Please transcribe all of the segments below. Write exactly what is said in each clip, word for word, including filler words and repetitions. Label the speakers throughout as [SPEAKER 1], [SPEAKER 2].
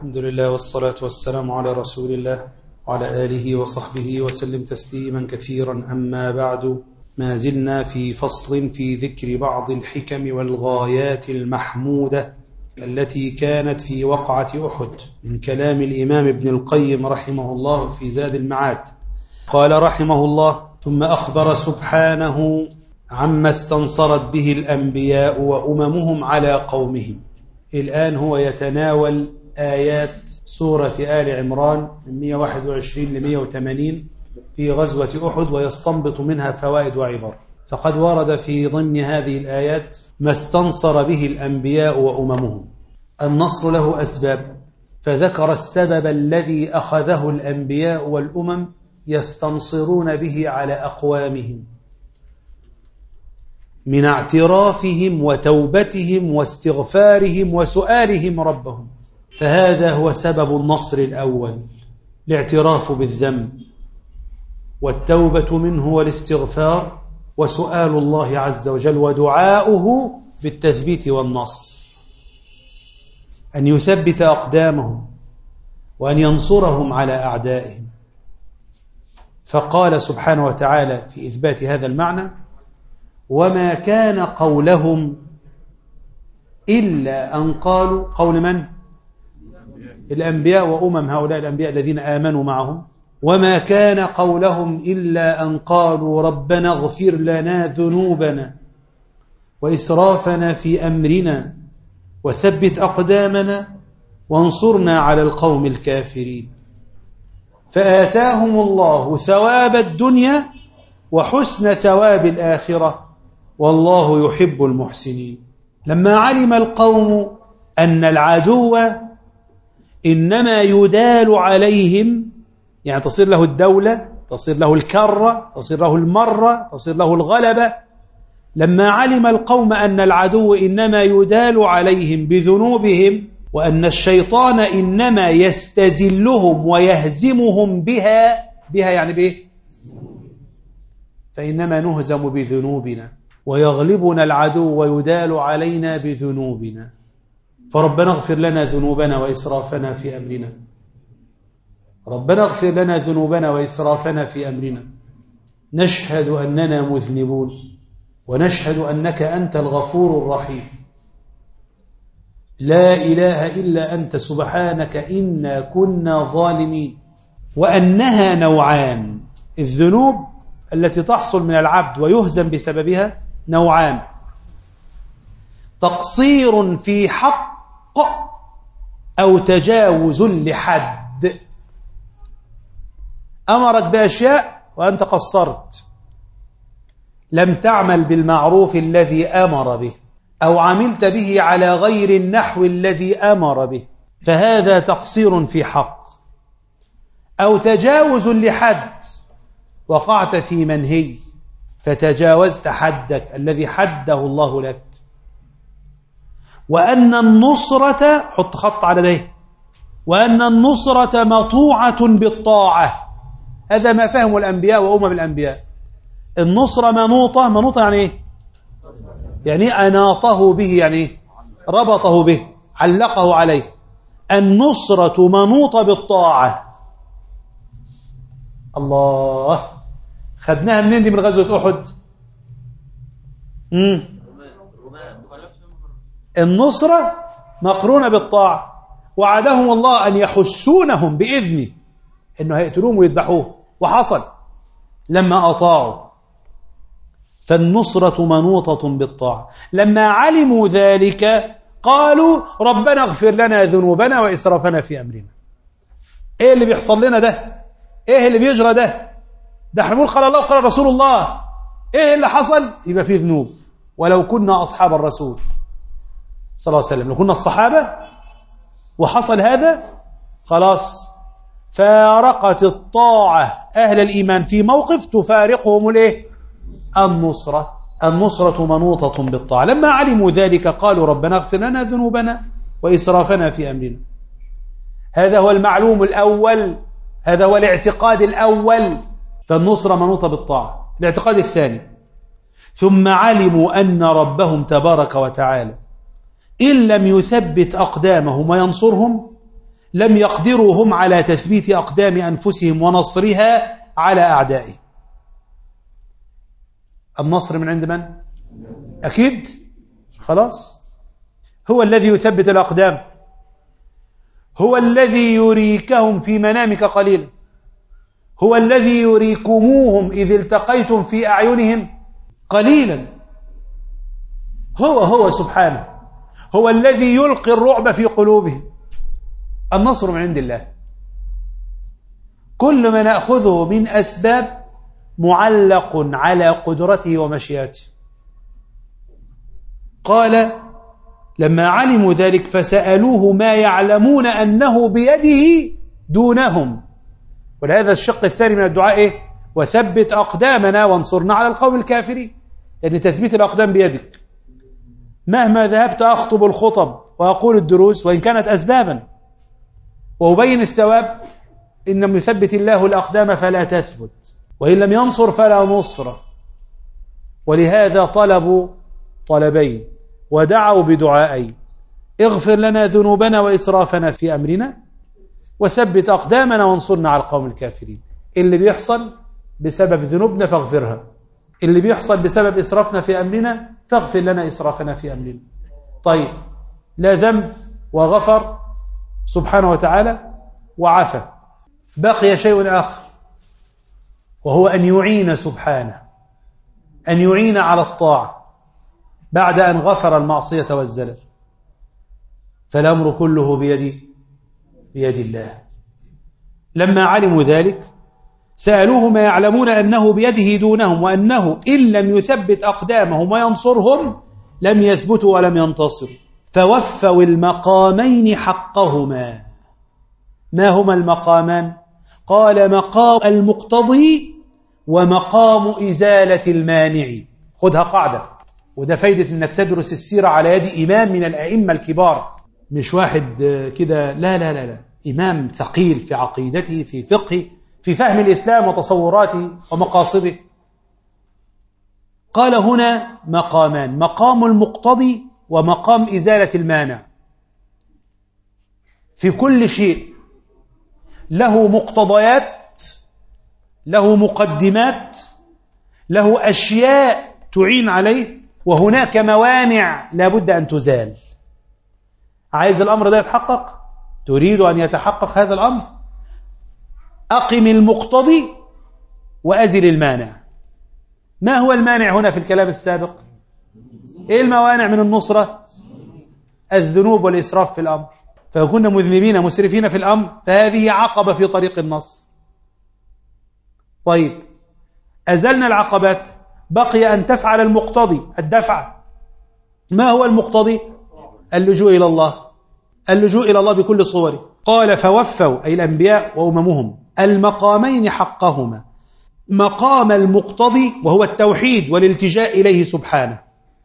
[SPEAKER 1] الحمد لله والصلاة والسلام على رسول الله وعلى آله وصحبه وسلم تسليما كثيرا. أما بعد، ما زلنا في فصل في ذكر بعض الحكم والغايات المحمودة التي كانت في وقعة أحد من كلام الإمام ابن القيم رحمه الله في زاد المعاد. قال رحمه الله: ثم أخبر سبحانه عما استنصرت به الأنبياء وأممهم على قومهم. الآن هو يتناول آيات سورة آل عمران من مئة وواحد وعشرين ل مئة وثمانين في غزوة أحد، ويستنبط منها فوائد وعبر. فقد ورد في ضمن هذه الآيات ما استنصر به الأنبياء وأممهم. النصر له أسباب، فذكر السبب الذي أخذه الأنبياء والأمم يستنصرون به على أقوامهم من اعترافهم وتوبتهم واستغفارهم وسؤالهم ربهم. فهذا هو سبب النصر الأول، الاعتراف بالذنب والتوبة منه والاستغفار وسؤال الله عز وجل ودعاؤه بالتثبيت والنصر، أن يثبت أقدامهم وأن ينصرهم على أعدائهم. فقال سبحانه وتعالى في إثبات هذا المعنى: وما كان قولهم إلا أن قالوا. قول من؟ الأنبياء وأمم هؤلاء الأنبياء الذين آمنوا معهم. وما كان قولهم إلا أن قالوا ربنا اغفر لنا ذنوبنا وإسرافنا في أمرنا وثبت أقدامنا وانصرنا على القوم الكافرين. فآتاهم الله ثواب الدنيا وحسن ثواب الآخرة والله يحب المحسنين. لما علم القوم أن العدو إنما يدال عليهم، يعني تصير له الدولة، تصير له الكرة، تصير له المرة، تصير له الغلبة. لما علم القوم أن العدو إنما يدال عليهم بذنوبهم، وأن الشيطان إنما يستزلهم ويهزمهم بها بها يعني بإيه؟ فإنما نهزم بذنوبنا ويغلبنا العدو ويدال علينا بذنوبنا. فربنا اغفر لنا ذنوبنا وإسرافنا في أمرنا. ربنا اغفر لنا ذنوبنا وإسرافنا في أمرنا. نشهد أننا مذنبون ونشهد أنك أنت الغفور الرحيم. لا إله إلا أنت سبحانك إنا كنا ظالمين. وأنها نوعان، الذنوب التي تحصل من العبد ويهزم بسببها نوعان: تقصير في حق أو تجاوز لحد. أمرك بأشياء وأنت قصرت، لم تعمل بالمعروف الذي أمر به، أو عملت به على غير النحو الذي أمر به، فهذا تقصير في حق. أو تجاوز لحد، وقعت في منهي فتجاوزت حدك الذي حده الله لك. وأن النصرة، حط خط على ده، وأن النصرة مطوعة بالطاعة. هذا ما فهم الأنبياء وأمم الأنبياء. النصرة منوطة. منوطة يعني إيه؟ يعني أناطه به، يعني ربطه به، علقه عليه. النصرة منوطة بالطاعة. الله، خدناها منين دي؟ من غزوة أحد. مم. النصرة مقرونة بالطاعة. وعدهم الله أن يحسونهم بإذنه، إنه هيقتلوهم ويذبحوه، وحصل لما أطاعوا. فالنصرة منوطة بالطاعة. لما علموا ذلك قالوا ربنا اغفر لنا ذنوبنا وإسرافنا في أمرنا. إيه اللي بيحصل لنا ده؟ إيه اللي بيجرى ده؟ ده احنا بنقول قال الله وقال رسول الله. إيه اللي حصل؟ يبقى فيه ذنوب. ولو كنا أصحاب الرسول صلى الله عليه وسلم، لو كنا الصحابة وحصل هذا، خلاص فارقت الطاعة أهل الإيمان في موقف تفارقهم الايه؟ النصرة. النصرة منوطة بالطاعة. لما علموا ذلك قالوا ربنا اغفر لنا ذنوبنا وإسرافنا في أمرنا. هذا هو المعلوم الأول، هذا هو الاعتقاد الأول. فالنصرة منوطة بالطاعة. الاعتقاد الثاني: ثم علموا أن ربهم تبارك وتعالى إن لم يثبت أقدامهم وينصرهم لم يقدروا هم على تثبيت أقدام أنفسهم ونصرها على أعدائهم. النصر من عند من؟ أكيد خلاص، هو الذي يثبت الأقدام، هو الذي يريكهم في منامك قليلا، هو الذي يريكموهم إذ التقيتم في أعينهم قليلا، هو هو سبحانه، هو الذي يلقي الرعب في قلوبهم. النصر من عند الله. كل ما نأخذه من أسباب معلق على قدرته ومشيئته. قال لما علموا ذلك فسألوه ما يعلمون أنه بيده دونهم. ولهذا الشق الثاني من الدعاء إيه؟ وثبت أقدامنا وانصرنا على القوم الكافرين، لأن تثبيت الأقدام بيدك. مهما ذهبت أخطب الخطب وأقول الدروس وإن كانت أسبابا وأبين الثواب، إن لم يثبت الله الأقدام فلا تثبت، وإن لم ينصر فلا نصر. ولهذا طلبوا طلبين ودعوا بدعائين: اغفر لنا ذنوبنا وإسرافنا في أمرنا، وثبت أقدامنا وانصرنا على القوم الكافرين. اللي بيحصل بسبب ذنوبنا فاغفرها، اللي بيحصل بسبب إسرافنا في أمرنا فاغفر لنا إسرافنا في أمرنا. طيب، لا ذنب وغفر سبحانه وتعالى وعفى، بقي شيء آخر، وهو أن يعين سبحانه، أن يعين على الطاعة بعد أن غفر المعصية والزلل. فالأمر كله بيد بيد الله. لما علموا ذلك سألوه ما يعلمون أنه بيده دونهم، وأنه إن لم يثبت أقدامهم وينصرهم لم يثبتوا ولم ينتصروا. فوفوا المقامين حقهما. ما هما المقامان؟ قال مقام المقتضي ومقام إزالة المانع. خذها قاعدة، وده فايدة أنك تدرس السيرة على يد إمام من الأئمة الكبار، مش واحد كده، لا لا لا لا، إمام ثقيل في عقيدته، في فقهه، في فهم الإسلام وتصوراته ومقاصده. قال هنا مقامان: مقام المقتضي ومقام إزالة المانع. في كل شيء له مقتضيات، له مقدمات، له أشياء تعين عليه، وهناك موانع لا بد أن تزال. عايز الأمر ده يتحقق؟ تريد أن يتحقق هذا الأمر؟ أقم المقتضي وأزل المانع. ما هو المانع هنا في الكلام السابق؟ إيه الموانع من النصرة؟ الذنوب والإسراف في الأمر. فكنا مذنبين مسرفين في الأمر، فهذه عقبة في طريق النصر. طيب، أزلنا العقبات، بقي أن تفعل المقتضي، الدفع. ما هو المقتضي؟ اللجوء إلى الله، اللجوء إلى الله بكل صوره. قال فوفوا أي الأنبياء وأممهم المقامين حقهما: مقام المقتضي وهو التوحيد والالتجاء إليه سبحانه،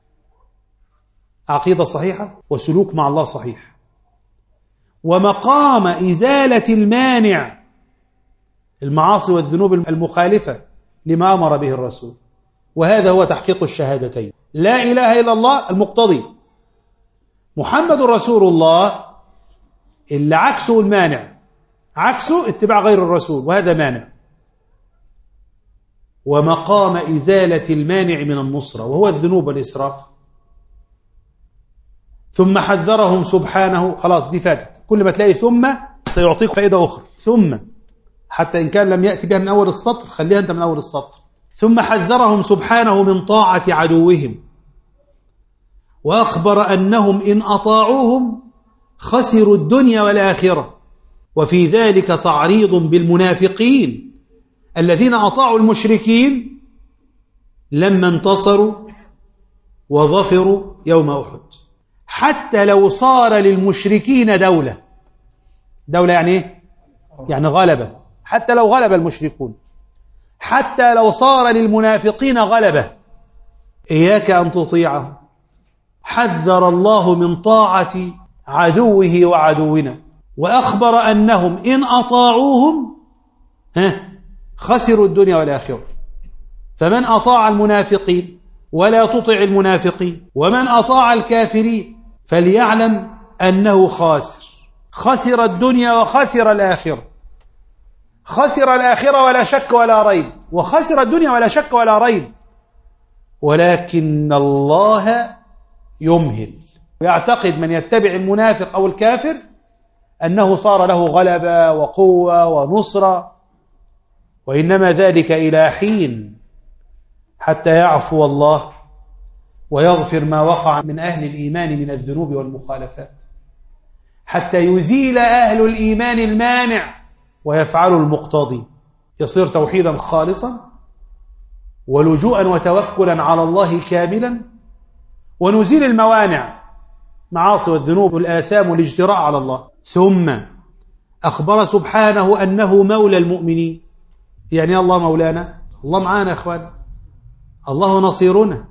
[SPEAKER 1] عقيدة صحيحة وسلوك مع الله صحيح، ومقام إزالة المانع، المعاصي والذنوب المخالفة لما أمر به الرسول. وهذا هو تحقيق الشهادتين: لا إله إلا الله المقتضي، محمد رسول الله اللي عكسه المانع، عكسه اتباع غير الرسول، وهذا مانع. ومقام إزالة المانع من النصرة وهو الذنوب والإسراف. ثم حذرهم سبحانه، خلاص دي فاتت، كل ما تلاقي ثم سيعطيك فائدة أخرى، ثم حتى إن كان لم يأتي بها من أول السطر خليها أنت من أول السطر. ثم حذرهم سبحانه من طاعة عدوهم، وأخبر أنهم إن أطاعوهم خسروا الدنيا والآخرة، وفي ذلك تعريض بالمنافقين الذين أطاعوا المشركين لما انتصروا وظفروا يوم أحد. حتى لو صار للمشركين دولة، دولة يعني إيه؟ يعني غلبة، حتى لو غلب المشركون، حتى لو صار للمنافقين غلبة، إياك أن تطيعهم. حذر الله من طاعة عدوه وعدونا، وأخبر أنهم إن أطاعوهم ها خسروا الدنيا والآخرة. فمن أطاع المنافقين ولا تطع المنافقين، ومن أطاع الكافرين فليعلم أنه خاسر. خسر الدنيا وخسر الآخرة. خسر الآخرة ولا شك ولا ريب، وخسر الدنيا ولا شك ولا ريب، ولكن الله يمهل. ويعتقد من يتبع المنافق أو الكافر أنه صار له غلبة وقوة ونصرة، وإنما ذلك إلى حين حتى يعفو الله ويغفر ما وقع من أهل الإيمان من الذنوب والمخالفات، حتى يزيل أهل الإيمان المانع ويفعل المقتضي، يصير توحيدا خالصا ولجوءا وتوكلا على الله كاملا، ونزيل الموانع معاصي والذنوب والآثام والاجتراء على الله. ثم أخبر سبحانه أنه مولى المؤمنين. يعني الله مولانا، الله معانا أخوان، الله نصيرنا،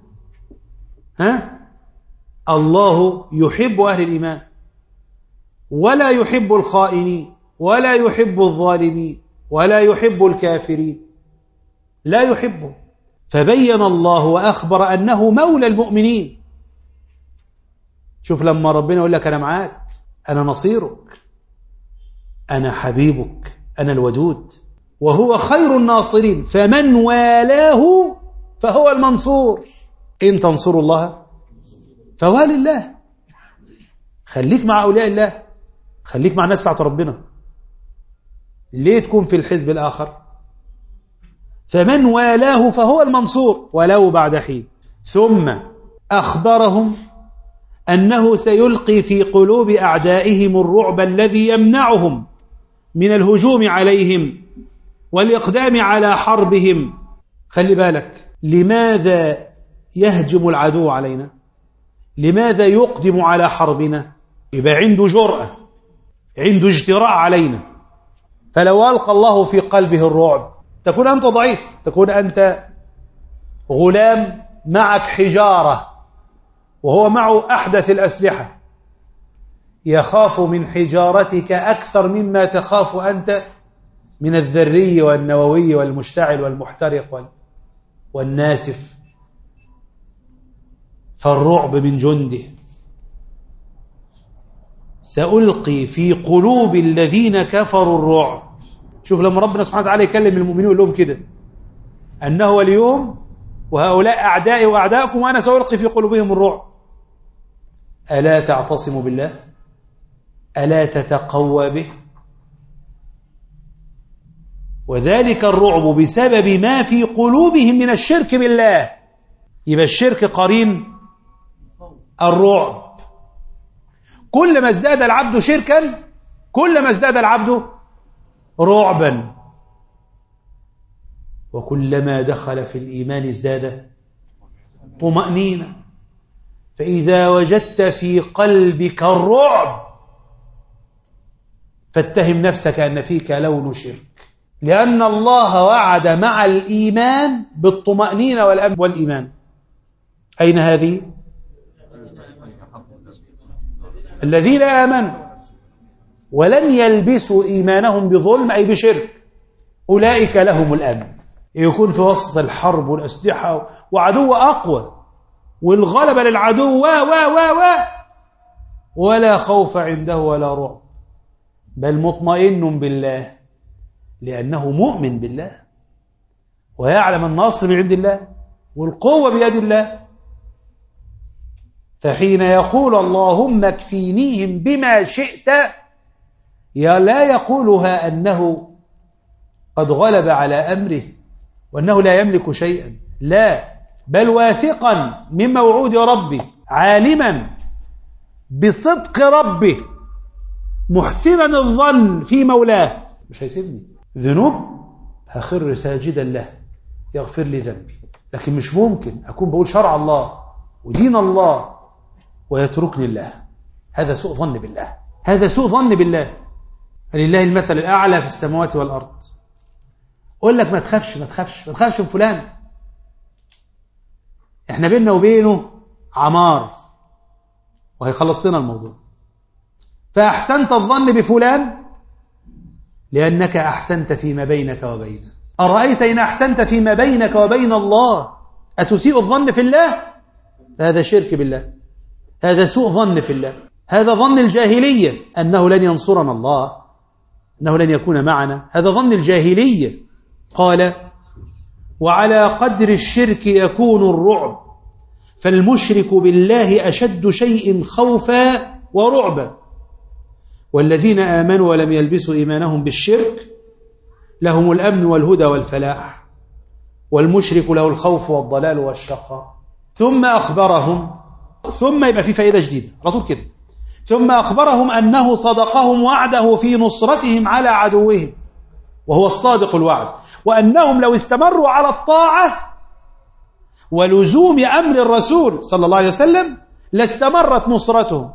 [SPEAKER 1] ها؟ الله يحب أهل الإيمان ولا يحب الخائنين ولا يحب الظالمين ولا يحب الكافرين، لا يحبه. فبين الله وأخبر أنه مولى المؤمنين. شوف لما ربنا يقول لك أنا معاك، أنا نصيرك، أنا حبيبك، أنا الودود، وهو خير الناصرين، فمن والاه فهو المنصور. إن تنصروا الله فهو لله. خليك مع أولياء الله، خليك مع الناس بتاعت ربنا، ليه تكون في الحزب الآخر؟ فمن والاه فهو المنصور ولو بعد حين. ثم أخبرهم أنه سيلقي في قلوب أعدائهم الرعب الذي يمنعهم من الهجوم عليهم والإقدام على حربهم. خلي بالك، لماذا يهجم العدو علينا؟ لماذا يقدم على حربنا؟ يبقى عنده جرأة، عنده اجتراء علينا. فلو ألقى الله في قلبه الرعب تكون أنت ضعيف، تكون أنت غلام معك حجارة وهو معه أحدث الأسلحة، يخاف من حجارتك أكثر مما تخاف أنت من الذري والنووي والمشتعل والمحترق والناسف. فالرعب من جنده. سألقي في قلوب الذين كفروا الرعب. شوف لما ربنا سبحانه وتعالى يكلم المؤمنين يقول لهم كده، أنه واليوم وهؤلاء أعدائي وأعداءكم وأنا سألقي في قلوبهم الرعب. ألا تعتصموا بالله؟ ألا تتقوى به؟ وذلك الرعب بسبب ما في قلوبهم من الشرك بالله. يبقى الشرك قرين الرعب. كلما ازداد العبد شركا كلما ازداد العبد رعبا، وكلما دخل في الإيمان ازداد طمأنينة. فإذا وجدت في قلبك الرعب فاتهم نفسك أن فيك لون شرك، لأن الله وعد مع الإيمان بالطمأنينة والأمن والإيمان. أين هذه؟ الذين آمنوا ولم يلبسوا إيمانهم بظلم أي بشرك أولئك لهم الأمن. يكون في وسط الحرب والأسلحة وعدو أقوى والغلبة للعدو و و و و ولا خوف عنده ولا رعب، بل مطمئن بالله لأنه مؤمن بالله ويعلم النصر من عند الله والقوة بيد الله. فحين يقول اللهم اكفينيهم بما شئت، يا لا يقولها أنه قد غلب على أمره وأنه لا يملك شيئا، لا، بل واثقا من موعود ربه، عالما بصدق ربه، محسنا الظن في مولاه. مش هيسيبني ذنوب هخر ساجدا له يغفر لي ذنبي، لكن مش ممكن أكون بقول شرع الله ودين الله ويتركني الله. هذا سوء ظن بالله، هذا سوء ظن بالله. لله المثل الأعلى في السماوات والأرض. أقول لك ما تخافش ما تخافش ما تخافش من فلان، احنا بيننا وبينه عمار وهيخلص لنا الموضوع. فأحسنت الظن بفلان لأنك أحسنت فيما بينك وبينه. أرأيت إن أحسنت فيما بينك وبين الله أتسيء الظن في الله؟ هذا شرك بالله، هذا سوء ظن في الله، هذا ظن الجاهلية أنه لن ينصرنا الله، أنه لن يكون معنا، هذا ظن الجاهلية. قال وعلى قدر الشرك يكون الرعب، فالمشرك بالله أشد شيء خوفا ورعبا، والذين آمنوا ولم يلبسوا إيمانهم بالشرك لهم الأمن والهدى والفلاح، والمشرك له الخوف والضلال والشقاء. ثم أخبرهم، ثم يبقى في فائدة جديدة على طول كده، ثم أخبرهم أنه صدقهم وعده في نصرتهم على عدوهم، وهو الصادق الوعد، وأنهم لو استمروا على الطاعة ولزوم أمر الرسول صلى الله عليه وسلم لاستمرت نصرتهم،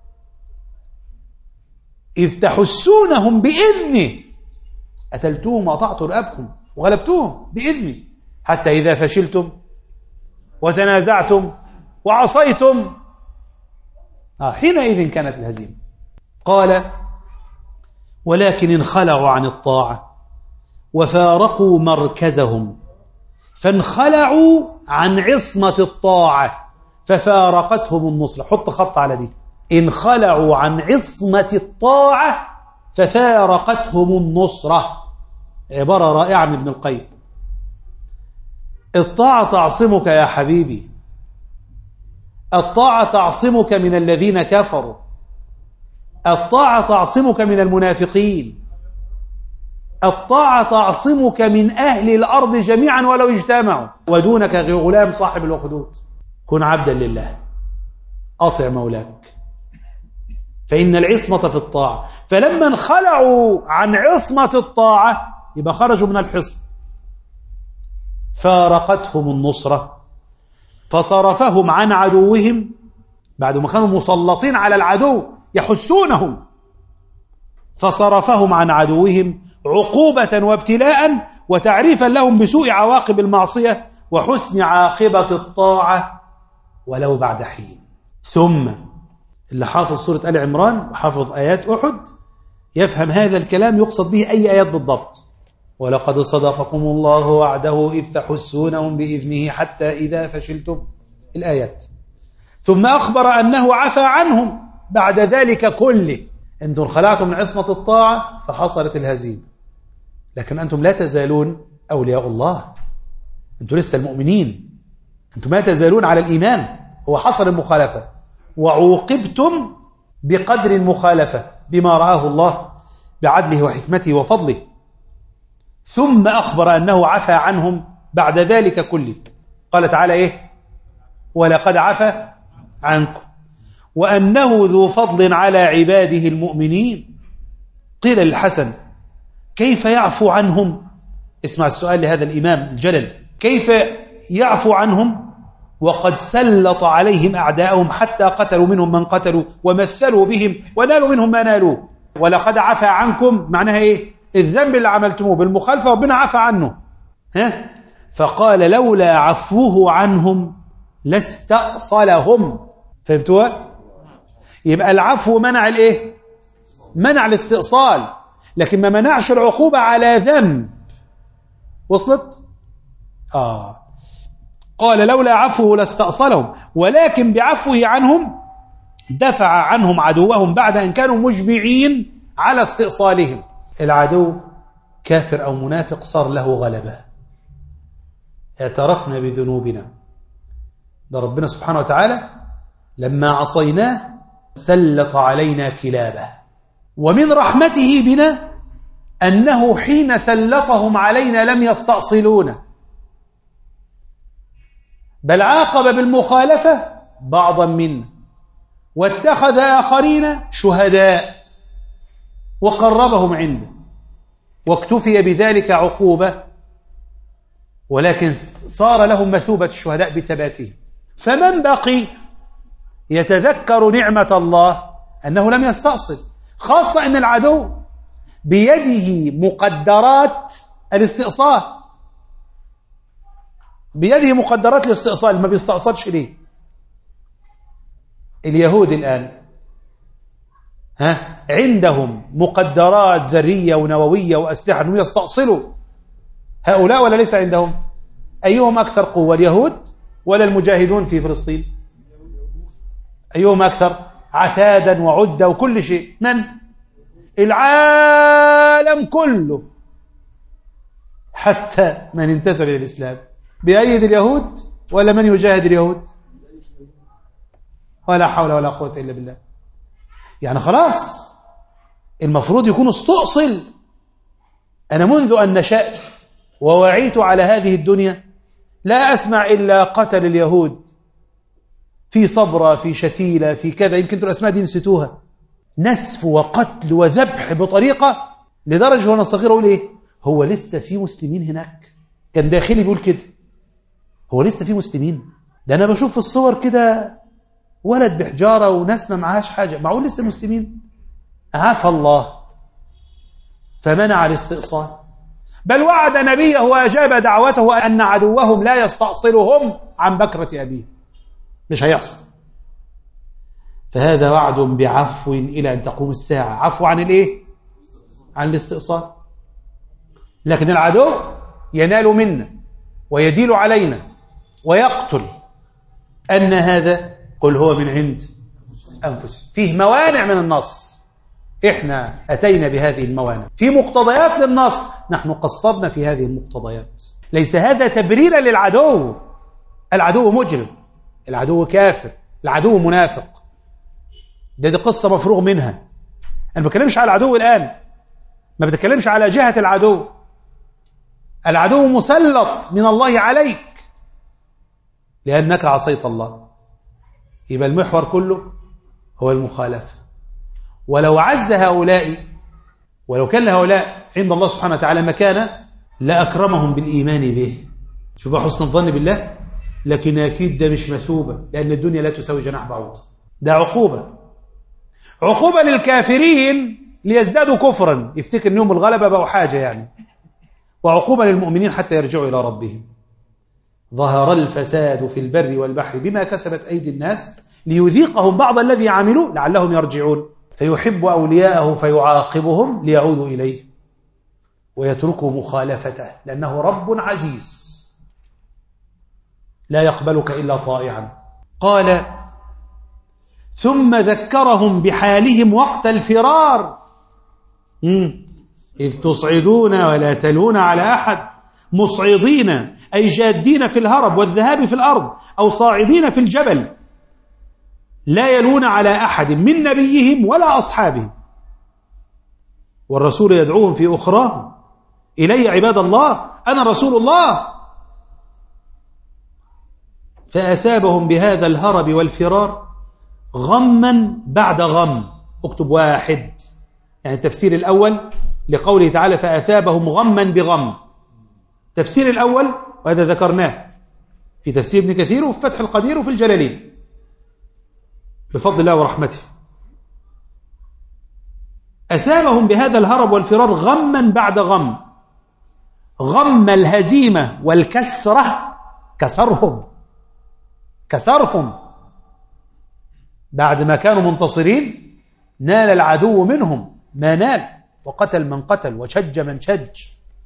[SPEAKER 1] إذ تحسونهم بإذنه أتلتوهم وأطعتوا رقابكم وغلبتوهم بإذنه، حتى إذا فشلتم وتنازعتم وعصيتم آه حينئذ كانت الهزيمة. قال ولكن انخلعوا عن الطاعة وفارقوا مركزهم، فانخلعوا عن عصمة الطاعة ففارقتهم النصرة. حط خط على دي، انخلعوا عن عصمة الطاعة ففارقتهم النصرة. عبارة رائعة من ابن القيم. الطاعة تعصمك يا حبيبي، الطاعة تعصمك من الذين كفروا، الطاعة تعصمك من المنافقين، الطاعة تعصمك من أهل الأرض جميعا ولو اجتمعوا، ودونك غلام صاحب الأخدود. كن عبدا لله، أطع مولاك، فإن العصمة في الطاعة. فلما انخلعوا عن عصمة الطاعة يبقى خرجوا من الحصن، فارقتهم النصرة، فصرفهم عن عدوهم بعد ما كانوا مسلطين على العدو يحسونهم، فصرفهم عن عدوهم عقوبة وابتلاء وتعريفا لهم بسوء عواقب المعصية وحسن عاقبة الطاعة ولو بعد حين. ثم اللي حافظ سورة آل عمران وحافظ آيات أحد يفهم هذا الكلام يقصد به أي آيات بالضبط. ولقد صدقكم الله وعده إذ تحسونهم بإذنه حتى إذا فشلتم، الآيات. ثم أخبر أنه عفى عنهم بعد ذلك كله. أنتم خلعتم من عصمة الطاعة فحصلت الهزيمة، لكن أنتم لا تزالون أولياء الله، أنتم لسه المؤمنين، أنتم ما تزالون على الإيمان. هو حصل المخالفة وعوقبتم بقدر المخالفة بما رآه الله بعدله وحكمته وفضله. ثم أخبر أنه عفى عنهم بعد ذلك كله. قال تعالى إيه؟ ولقد عفى عنكم، وأنه ذو فضل على عباده المؤمنين. قيل للحسن كيف يعفو عنهم؟ اسمع السؤال لهذا الإمام الجلل، كيف يعفو عنهم وقد سلط عليهم أعداءهم حتى قتلوا منهم من قتلوا ومثلوا بهم ونالوا منهم ما نالوا؟ ولقد عفى عنكم معناها إيه؟ الذنب اللي عملتموه بالمخالفة ربنا عفى عنه. ها؟ فقال لولا عفوه عنهم لاستأصلهم. فهمتوها؟ يبقى العفو منع الايه؟ منع الاستئصال، لكن ما منعش العقوبة على ذنب. وصلت؟ آه. قال لولا عفوه لاستأصلهم، ولكن بعفوه عنهم دفع عنهم عدوهم بعد أن كانوا مجمعين على استئصالهم. العدو كافر أو منافق صار له غلبة، اعترفنا بذنوبنا. ده ربنا سبحانه وتعالى لما عصيناه سلط علينا كلابه، ومن رحمته بنا أنه حين سلطهم علينا لم يستأصلونا، بل عاقب بالمخالفة بعضا منا واتخذ آخرين شهداء وقربهم عنده واكتفي بذلك عقوبة، ولكن صار لهم مثوبة الشهداء بثباتهم. فمن بقي يتذكر نعمة الله أنه لم يستأصل، خاصة أن العدو بيده مقدرات الاستئصال، بيده مقدرات الاستئصال، ما بيستأصلش ليه؟ اليهود الآن ها عندهم مقدرات ذرية ونووية وأسلحة أنهم يستأصلوا هؤلاء ولا ليس عندهم؟ أيهم أكثر قوة، اليهود ولا المجاهدون في فلسطين؟ أيهم أكثر؟ عتادا وعدة وكل شيء. من؟ العالم كله، حتى من انتسب إلى الإسلام. بأيد اليهود ولا من يجاهد اليهود؟ ولا حول ولا قوة إلا بالله. يعني خلاص المفروض يكون استؤصل. أنا منذ أن نشأت ووعيت على هذه الدنيا لا أسمع إلا قتل اليهود في صبرة، في شتيلة، في كذا، يمكن الأسماء دي نسيتوها. نسف وقتل وذبح بطريقة لدرجة وأنا صغير أقول إيه؟ هو لسه في مسلمين هناك؟ كان داخلي بيقول كده، هو لسه في مسلمين؟ ده أنا بشوف في الصور كده ولد بحجارة وناس ما معهاش حاجة، معقول لسه مسلمين؟ عافى الله فمنع الاستئصال، بل وعد نبيه وأجاب دعوته أن عدوهم لا يستأصلهم عن بكرة أبيه. مش هيحصل. فهذا وعد بعفو إلى أن تقوم الساعة. عفو عن الإيه؟ عن الاستئصال. لكن العدو ينال منا ويديل علينا ويقتل. أن هذا قل هو من عند أنفسهم. فيه موانع من النص، إحنا أتينا بهذه الموانع. في مقتضيات للنص، نحن قصرنا في هذه المقتضيات. ليس هذا تبريرا للعدو. العدو مجرم، العدو كافر، العدو منافق. ده دي قصة مفروغ منها. أنا ما بتكلمش على العدو الآن، ما بتكلمش على جهة العدو. العدو مسلط من الله عليك لأنك عصيت الله. يبقى المحور كله هو المخالفة. ولو عز هؤلاء، ولو كان لهؤلاء عند الله سبحانه وتعالى مكانة لأكرمهم بالإيمان به. شوف حسن الظن بالله. لكن أكيد ده مش مثوبة، لأن الدنيا لا تساوي جناح بعوضة. ده عقوبة، عقوبة للكافرين ليزدادوا كفرا، يفتكر أنهم الغلبة بقوا حاجة يعني، وعقوبة للمؤمنين حتى يرجعوا إلى ربهم. ظهر الفساد في البر والبحر بما كسبت أيدي الناس ليذيقهم بعض الذي عملوا لعلهم يرجعون. فيحب أولياءه فيعاقبهم ليعودوا إليه ويتركوا مخالفته، لأنه رب عزيز لا يقبلك إلا طائعا. قال ثم ذكرهم بحالهم وقت الفرار. إذ تصعدون ولا تلون على أحد، مصعدين أي جادين في الهرب والذهاب في الأرض، أو صاعدين في الجبل، لا يلون على أحد من نبيهم ولا أصحابهم. والرسول يدعوهم في أخراهم إلي عباد الله أنا رسول الله. فأثابهم بهذا الهرب والفرار غما بعد غم. اكتب واحد، يعني التفسير الأول لقوله تعالى فأثابهم غما بغم. تفسير الأول وهذا ذكرناه في تفسير ابن كثير وفي فتح القدير وفي الجلالين بفضل الله ورحمته. أثابهم بهذا الهرب والفرار غما بعد غم. غم الهزيمة والكسرة، كسرهم كسرهم بعد ما كانوا منتصرين، نال العدو منهم ما نال، وقتل من قتل وشج من شج.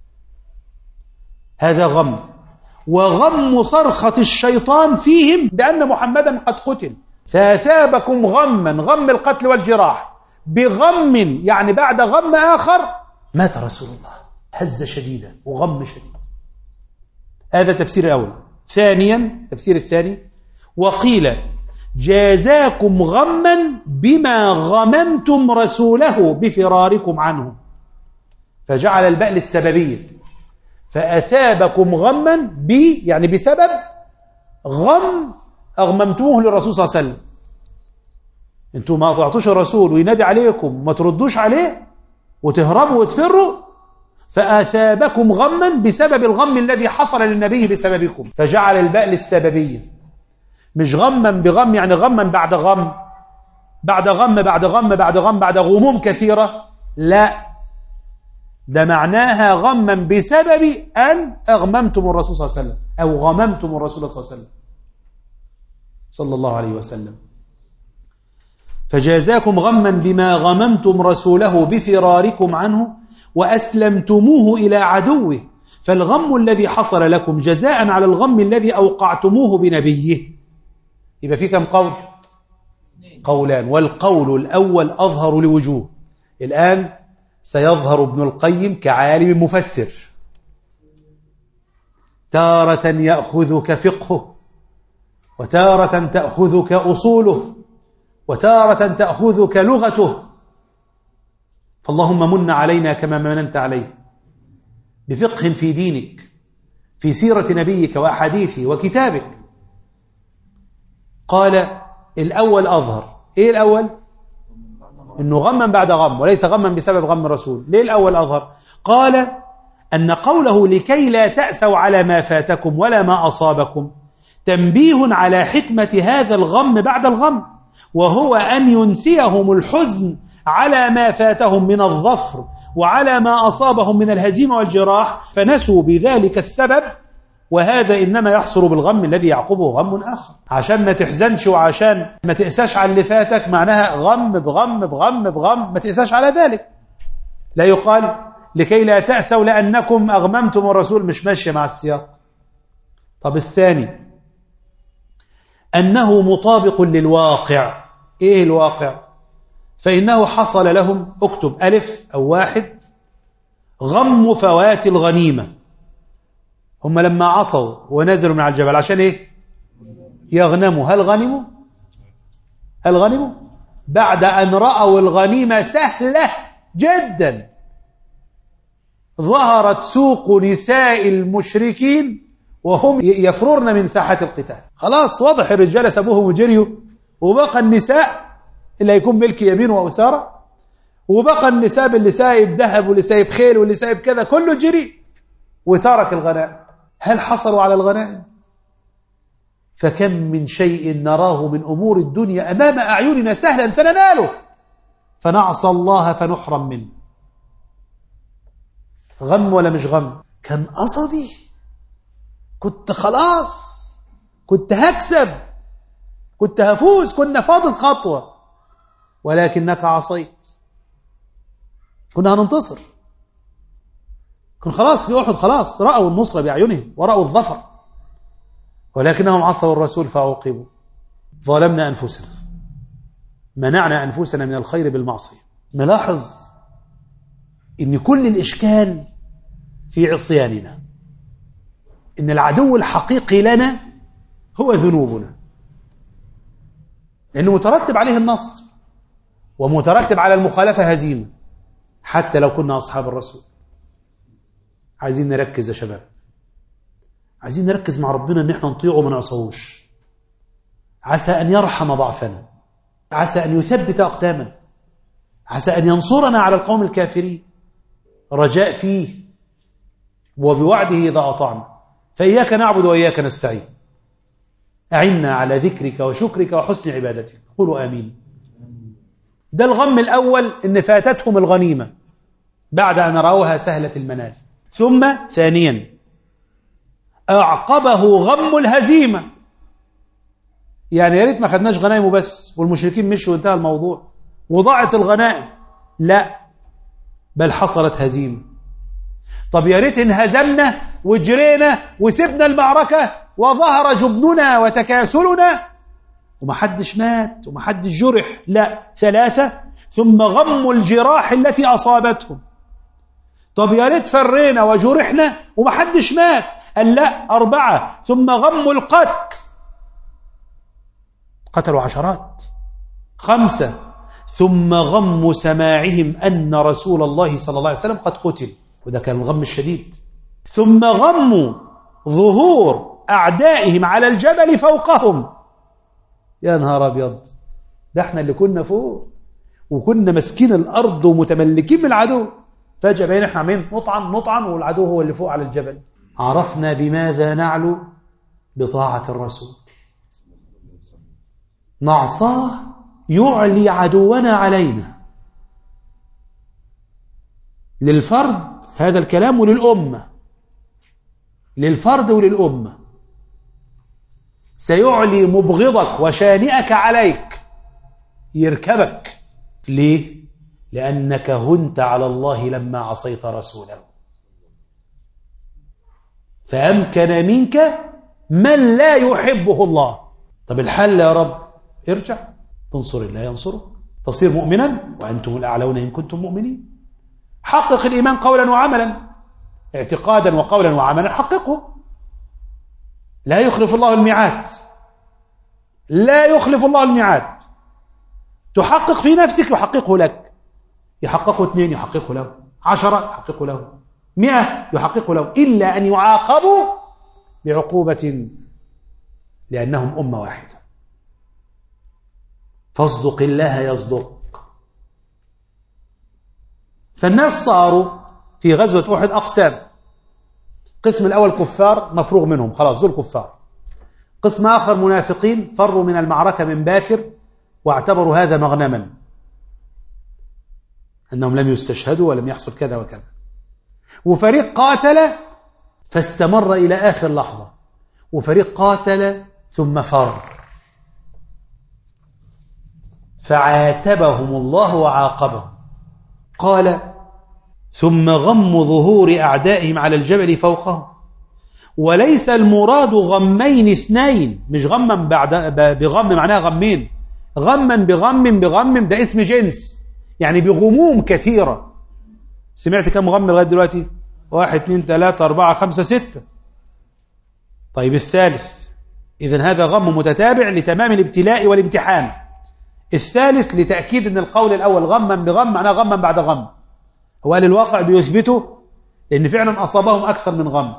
[SPEAKER 1] هذا غم. وغم صرخة الشيطان فيهم بأن محمدا قد قتل. فأثابكم غما، غم القتل والجراح، بغم يعني بعد غم آخر مات رسول الله، هزة شديدة وغم شديد. هذا تفسير الأول. ثانيا تفسير الثاني وقيل جازاكم غما بما غممتم رسوله بفراركم عنه، فجعل الباء للسببية. فأثابكم غما ب يعني بسبب غم أغممتوه للرسول صلى الله عليه وسلم. انتوا ما أطعتوش الرسول وينادي عليكم ما تردوش عليه وتهربوا وتفروا، فأثابكم غما بسبب الغم الذي حصل للنبي بسببكم، فجعل الباء للسببية. مش غما بغم يعني غما بعد غم بعد غم بعد غم بعد غم بعد غموم كثيرة، لا، ده معناها غما بسبب أن أغممتم الرسول صلى الله عليه وسلم أو غممتم الرسول صلى الله عليه وسلم صلى الله عليه وسلم. فجازاكم غما بما غممتم رسوله بفراركم عنه وأسلمتموه إلى عدوه، فالغم الذي حصل لكم جزاء على الغم الذي أوقعتموه بنبيه. يبقى في كم قول؟ قولان، والقول الأول أظهر لوجوه. الآن سيظهر ابن القيم كعالم مفسر، تارة يأخذك فقهه، وتارة تأخذك أصوله، وتارة تأخذك لغته. فاللهم من علينا كما مننت عليه بفقه في دينك، في سيرة نبيك وأحاديثه وكتابك. قال الأول أظهر. إيه الأول؟ إنه غما بعد غم، وليس غما بسبب غم الرسول. ليه الأول أظهر؟ قال أن قوله لكي لا تأسوا على ما فاتكم ولا ما أصابكم تنبيه على حكمة هذا الغم بعد الغم، وهو أن ينسيهم الحزن على ما فاتهم من الظفر وعلى ما أصابهم من الهزيمة والجراح، فنسوا بذلك السبب، وهذا إنما يحصل بالغم الذي يعقبه غم آخر. عشان ما تحزنش وعشان ما تأساش على اللي فاتك، معناها غم بغم بغم بغم، ما تأساش على ذلك. لا يقال لكي لا تأسوا لأنكم أغممتم الرسول، مش ماشية مع السياق. طب الثاني أنه مطابق للواقع. إيه الواقع؟ فإنه حصل لهم، اكتب ألف أو واحد، غم فوات الغنيمة. هم لما عصوا ونزلوا من على الجبل عشان إيه؟ يغنموا. هل غنموا؟ هل غنموا؟ بعد أن رأوا الغنيمة سهلة جدا، ظهرت سوق نساء المشركين وهم يفررن من ساحة القتال. خلاص واضح الرجال سابوهم وجريوا، وبقى النساء اللي هيكون ملك يمين وأسارة، وبقى النساء اللي سايب ذهب واللي سايب خيل واللي سايب كذا، كله جري وترك الغنائم. هل حصلوا على الغنائم؟ فكم من شيء نراه من أمور الدنيا أمام أعيننا سهلا سنناله، فنعصى الله فنحرم منه. غم ولا مش غم؟ كان قصدي، كنت خلاص، كنت هكسب، كنت هفوز، كنا فاضل خطوة، ولكنك عصيت. كنا هننتصر، كن خلاص في أحد، خلاص رأوا النصر بأعينهم ورأوا الظفر، ولكنهم عصوا الرسول فعوقبوا. ظلمنا أنفسنا، منعنا أنفسنا من الخير بالمعصية. نلاحظ إن كل الإشكال في عصياننا، إن العدو الحقيقي لنا هو ذنوبنا، لأنه مترتب عليه النصر ومترتب على المخالفة هزيمة، حتى لو كنا أصحاب الرسول. عايزين نركز يا شباب، عايزين نركز مع ربنا إن احنا نطيعه وما نعصوش. عسى أن يرحم ضعفنا، عسى أن يثبت أقدامنا، عسى أن ينصرنا على القوم الكافرين. رجاء فيه وبوعده إذا أطعنا، فإياك نعبد وإياك نستعين. أعنا على ذكرك وشكرك وحسن عبادتك. قولوا آمين. ده الغم الأول، إن فاتتهم الغنيمة بعد أن رأوها سهلة المنال. ثم ثانيا أعقبه غم الهزيمة. يعني يا ريت ما خدناش غنائم بس والمشركين مشوا وانتهى الموضوع وضاعت الغنائم، لا، بل حصلت هزيمة. طب يا ريت انهزمنا وجرينا وسبنا المعركة وظهر جبننا وتكاسلنا ومحدش مات ومحدش جرح، لا. ثلاثة، ثم غم الجراح التي أصابتهم. طب يا ريت فرينا وجرحنا ومحدش مات، قال لا. أربعة، ثم غم القتل، قتلوا عشرات. خمسة، ثم غم سماعهم أن رسول الله صلى الله عليه وسلم قد قتل، وده كان الغم الشديد. ثم غم ظهور أعدائهم على الجبل فوقهم. يا نهار أبيض، ده احنا اللي كنا فوق وكنا مسكين الأرض ومتملكين من العدو، فجأة بين احنا عمين نطعن نطعن والعدو هو اللي فوق على الجبل. عرفنا بماذا نعلو؟ بطاعة الرسول. نعصاه يعلي عدونا علينا. للفرد هذا الكلام وللأمة، للفرد وللأمة. سيعلي مبغضك وشانئك عليك، يركبك. ليه؟ لأنك هنت على الله لما عصيت رسوله، فأمكن منك من لا يحبه الله. طب الحل يا رب؟ ارجع تنصر الله ينصرك، تصير مؤمنا وأنتم الأعلون إن كنتم مؤمنين. حقق الإيمان قولا وعملا، اعتقادا وقولا وعملا حققه. لا يخلف الله الميعاد، لا يخلف الله الميعاد. تحقق في نفسك يحققه لك، يحققه اثنين يحققه له، عشرة يحققه له، مئة يحققه له، إلا أن يعاقبوا بعقوبة لأنهم أمة واحدة. فاصدق الله يصدق. فالناس صاروا في غزوة أحد أقسام. قسم الأول كفار مفروغ منهم، خلاص دول كفار. قسم آخر منافقين فروا من المعركة من باكر واعتبروا هذا مغنما، أنهم لم يستشهدوا ولم يحصل كذا وكذا. وفريق قاتل فاستمر إلى آخر لحظة، وفريق قاتل ثم فر، فعاتبهم الله وعاقبهم. قال ثم غم ظهور أعدائهم على الجبل فوقهم. وليس المراد غمين اثنين، مش غما بعد بغم معناها غمين، غما بغم بغم، ده اسم جنس، يعني بغموم كثيرة. سمعت كم غم لغاية دلوقتي؟ واحد اثنين ثلاثة أربعة خمسة ستة. طيب الثالث، إذن هذا غم متتابع لتمام الابتلاء والامتحان. الثالث لتأكيد أن القول الأول غما بغم معناه غما بعد غم. هو قال الواقع بيثبته لأن فعلا أصابهم أكثر من غم.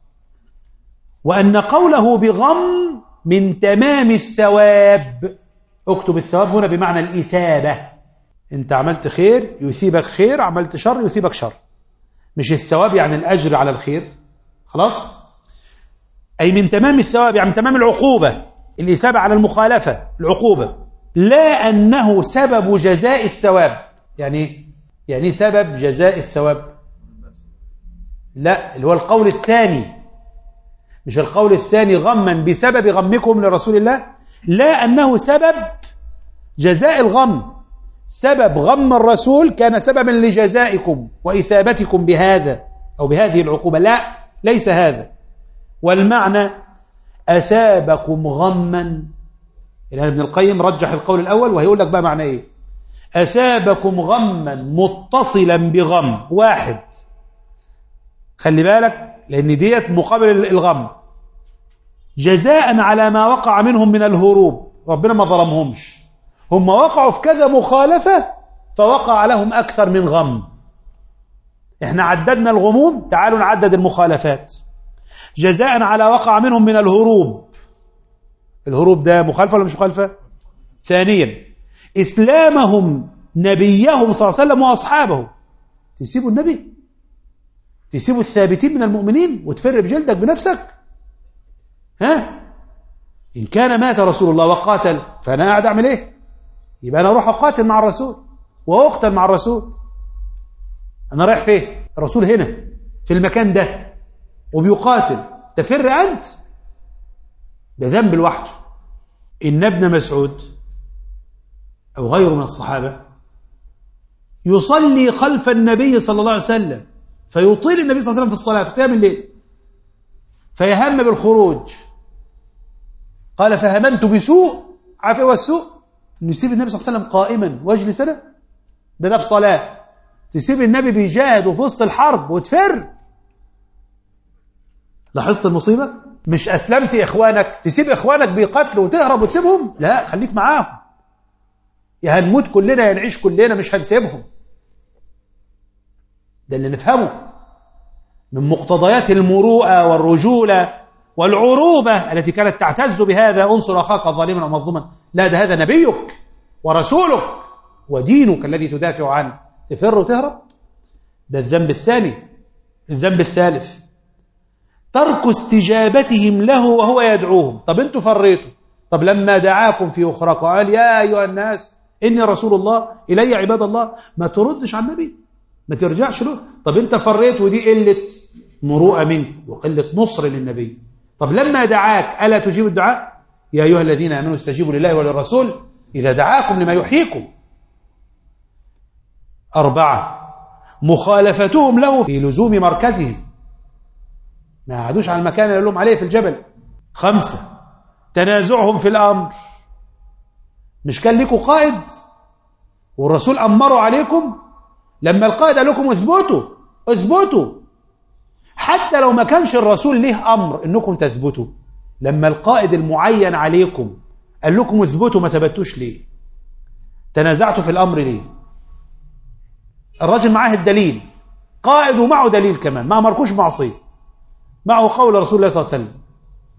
[SPEAKER 1] وأن قوله بغم من تمام الثواب. اكتب الثواب هنا بمعنى الإثابة. أنت عملت خير يثيبك خير، عملت شر يثيبك شر. مش الثواب يعني الأجر على الخير، خلاص؟ أي من تمام الثواب يعني من تمام العقوبة، الإثابة على المخالفة العقوبة، لا أنه سبب جزاء الثواب. يعني يعني سبب جزاء الثواب، لا، اللي هو القول الثاني، مش القول الثاني غما بسبب غمكم لرسول الله، لا أنه سبب جزاء الغم. سبب غم الرسول كان سببا لجزائكم وإثابتكم بهذا أو بهذه العقوبة، لا، ليس هذا. والمعنى أثابكم غما. الآن ابن القيم رجح القول الأول وهيقول لك بقى معنى إيه. أثابكم غما متصلا بغم واحد، خلي بالك لأن ديت مقابل الغم، جزاء على ما وقع منهم من الهروب. ربنا ما ظلمهمش، هم وقعوا في كذا مخالفة فوقع لهم أكثر من غم. احنا عددنا الغموم، تعالوا نعدد المخالفات. جزاء على وقع منهم من الهروب. الهروب ده مخالفة ولا مش مخالفة؟ ثانيا إسلامهم نبيهم صلى الله عليه وسلم وأصحابه. تسيبوا النبي؟ تسيبوا الثابتين من المؤمنين وتفر بجلدك بنفسك؟ ها؟ إن كان مات رسول الله وقاتل فأنا قاعد أعمل إيه؟ يبقى أنا أروح أقاتل مع الرسول وأقتل مع الرسول. أنا رايح فين؟ الرسول هنا في المكان ده وبيقاتل، تفر أنت؟ ده ذنب لوحده. إن ابن مسعود أو غيره من الصحابة يصلي خلف النبي صلى الله عليه وسلم فيطيل النبي صلى الله عليه وسلم في الصلاة في قيام الليل، فيهم بالخروج. قال فهمنت بسوء، عارف ايه هو السوء؟ انه يسيب النبي صلى الله عليه وسلم قائما واجلس انا، ده ده في صلاة. تسيب النبي بيجاهد وفي وسط الحرب وتفر. لاحظت المصيبة؟ مش أسلمت إخوانك تسيب إخوانك بيقتلوا وتهرب وتسيبهم؟ لا، خليك معاهم. يا هنموت كلنا يا نعيش كلنا، مش هنسيبهم. ده اللي نفهمه من مقتضيات المروءة والرجولة والعروبة التي كانت تعتز بهذا. انصر أخاك ظالما ومظلوما، لا، ده هذا نبيك ورسولك ودينك الذي تدافع عنه. تفر وتهرب؟ ده الذنب الثاني. الذنب الثالث ترك استجابتهم له وهو يدعوهم. طب انتوا فريتوا، طب لما دعاكم في أخراكم قال يا أيها الناس إني رسول الله إلي عباد الله، ما تردش على النبي، ما ترجعش له. طب انت فريت، ودي قلة مروءة منك وقلة نصر للنبي. طب لما دعاك ألا تجيب الدعاء؟ يا أيها الذين آمنوا استجيبوا لله وللرسول إذا دعاكم لما يحييكم. أربعة مخالفتهم له في لزوم مركزهم، ما عادوش على المكان اللي لهم عليه في الجبل. خمسة تنازعهم في الأمر، مش كان لكم قائد والرسول أمروا عليكم؟ لما القائد قال لكم اثبتوا اثبتوا، حتى لو ما كانش الرسول ليه أمر إنكم تثبتوا، لما القائد المعين عليكم قال لكم اثبتوا ما ثبتوش ليه؟ تنازعتوا في الأمر ليه؟ الراجل معاه الدليل، قائد ومعه دليل كمان، ما أمركوش معصية، معه قول رسول الله صلى الله عليه وسلم.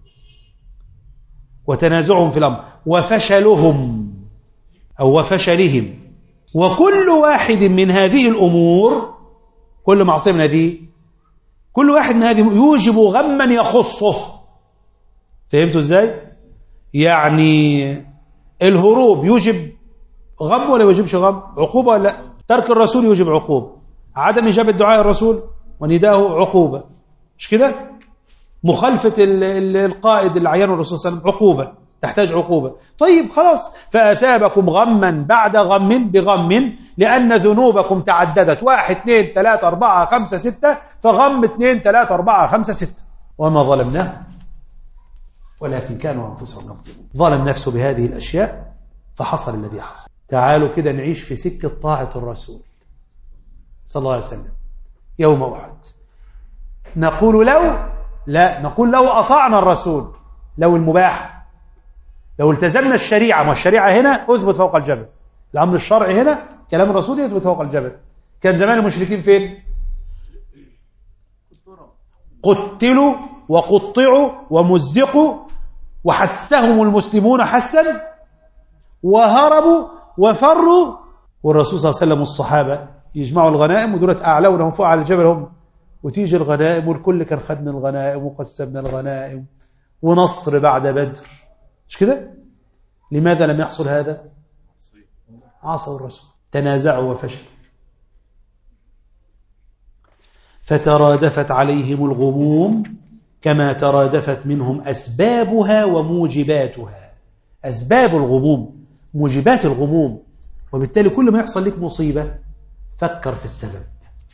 [SPEAKER 1] وتنازعهم في الأمر وفشلهم أو وفشلهم، وكل واحد من هذه الأمور، كل معصية من هذه، كل واحد من هذه يوجب غما يخصه. فهمتوا ازاي؟ يعني الهروب يوجب غم ولا يوجبش غم؟ عقوبة ولا لا؟ ترك الرسول يوجب عقوبة، عدم إجابة دعاء الرسول ونداءه عقوبة، مش كده؟ مخالفة القائد اللي عينه الرسول صلى الله عليه وسلم عقوبة، تحتاج عقوبة. طيب خلاص، فأثابكم غما بعد غم بغم، لأن ذنوبكم تعددت، واحد اثنين ثلاثة أربعة خمسة ستة، فغم اثنين ثلاثة أربعة خمسة ستة. وما ظلمناه ولكن كانوا أنفسهم يظلمون. ظلم نفسه بهذه الأشياء فحصل الذي حصل. تعالوا كده نعيش في سكة طاعة الرسول صلى الله عليه وسلم يوم أحد. نقول لو لا، نقول لو أطعنا الرسول، لو المباح، لو التزمنا الشريعة، ما الشريعة هنا أثبت فوق الجبل، الأمر الشرعي هنا كلام الرسول يثبت فوق الجبل. كان زمان المشركين فين؟ قتلوا وقطعوا ومزقوا، وحسهم المسلمون حسا، وهربوا وفروا، والرسول صلى الله عليه وسلم والصحابة يجمعوا الغنائم، ودولت أعلونهم فوق على الجبل هم، وتيجي الغنائم والكل كان خد من الغنائم وقسمنا الغنائم، ونصر بعد بدر، مش كده؟ لماذا لم يحصل هذا؟ عصوا الرسول، تنازعوا وفشلوا، فترادفت عليهم الغموم كما ترادفت منهم أسبابها وموجباتها. أسباب الغموم، موجبات الغموم. وبالتالي كل ما يحصل لك مصيبة فكر في السبب،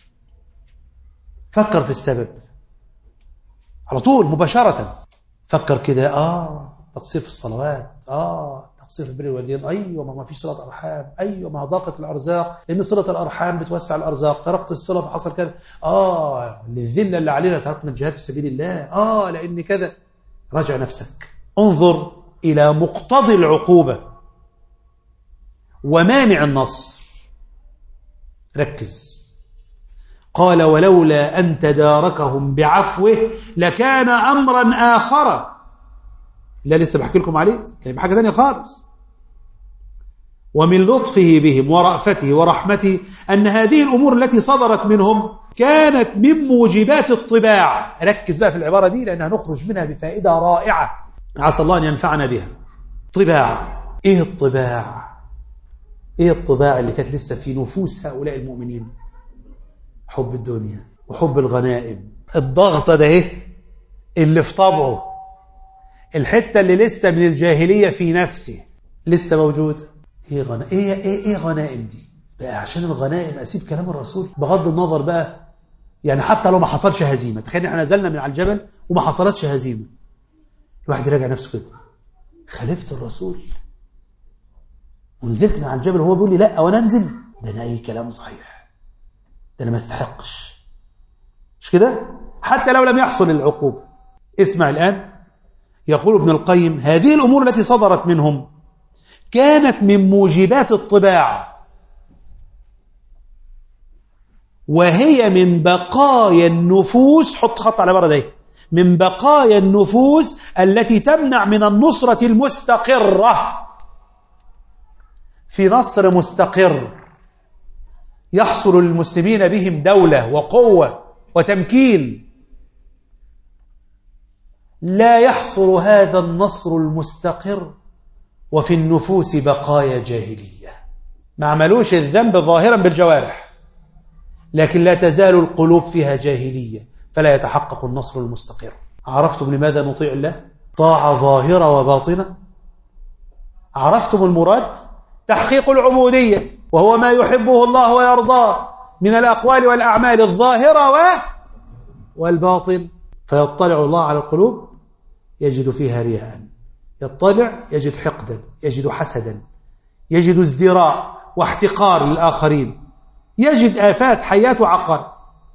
[SPEAKER 1] فكر في السبب على طول مباشرة. فكر كده، آه تقصير في الصلوات، آه تقصير في البر والوالدين، أيوة ما فيش صلة أرحام، أيوة ما ضاقت الأرزاق، لأن صلة الأرحام بتوسع الأرزاق، تركت الصلة فحصل كذا، آه للذلة اللي علينا تركنا الجهاد في سبيل الله، آه لأن كذا. راجع نفسك، انظر إلى مقتضي العقوبة ومانع النصر، ركز. قال ولولا أن تداركهم بعفوه لكان أمرا آخر. لا لسه بحكي لكم عليه، كان بحاجة ثانية خالص. ومن لطفه بهم ورأفته ورحمته أن هذه الأمور التي صدرت منهم كانت من موجبات الطباع. ركز بقى في العبارة دي لأنها نخرج منها بفائدة رائعة عسى الله أن ينفعنا بها. طباع. إيه الطباع؟ إيه الطباع اللي كانت لسه في نفوس هؤلاء المؤمنين؟ حب الدنيا وحب الغنائم. الضغط ده إيه اللي في طبعه، الحتة اللي لسه من الجاهلية في نفسه لسه موجود. إيه غنائم؟ إيه, إيه, إيه غنائم دي بقى؟ عشان الغنائم أسيب كلام الرسول؟ بغض النظر بقى، يعني حتى لو ما حصلش هزيمة، تخيل احنا نزلنا من على الجبل وما حصلتش هزيمة، الواحد يراجع نفسه كده، خالفت الرسول ونزلت من على الجبل وهو بيقول لي لا وانا انزل، ده انا اي كلام صحيح، ده انا ما استحقش، مش كده؟ حتى لو لم يحصل العقوبة. اسمع الآن، يقول ابن القيم هذه الأمور التي صدرت منهم كانت من موجبات الطباع، وهي من بقايا النفوس، حط خط على العبارة دي، من بقايا النفوس التي تمنع من النصرة المستقرة. في نصر مستقر يحصل للمسلمين بهم دولة وقوة وتمكين، لا يحصل هذا النصر المستقر وفي النفوس بقايا جاهلية، ما عملوش الذنب ظاهرا بالجوارح لكن لا تزال القلوب فيها جاهلية، فلا يتحقق النصر المستقر. عرفتم لماذا نطيع الله؟ طاعة ظاهرة وباطنة. عرفتم المراد؟ تحقيق العبودية، وهو ما يحبه الله ويرضاه من الأقوال والأعمال الظاهرة والباطن. فيطلع الله على القلوب يجد فيها رياء، يطلع يجد حقدا، يجد حسدا، يجد ازدراء واحتقار للآخرين، يجد آفات حياة وعقار،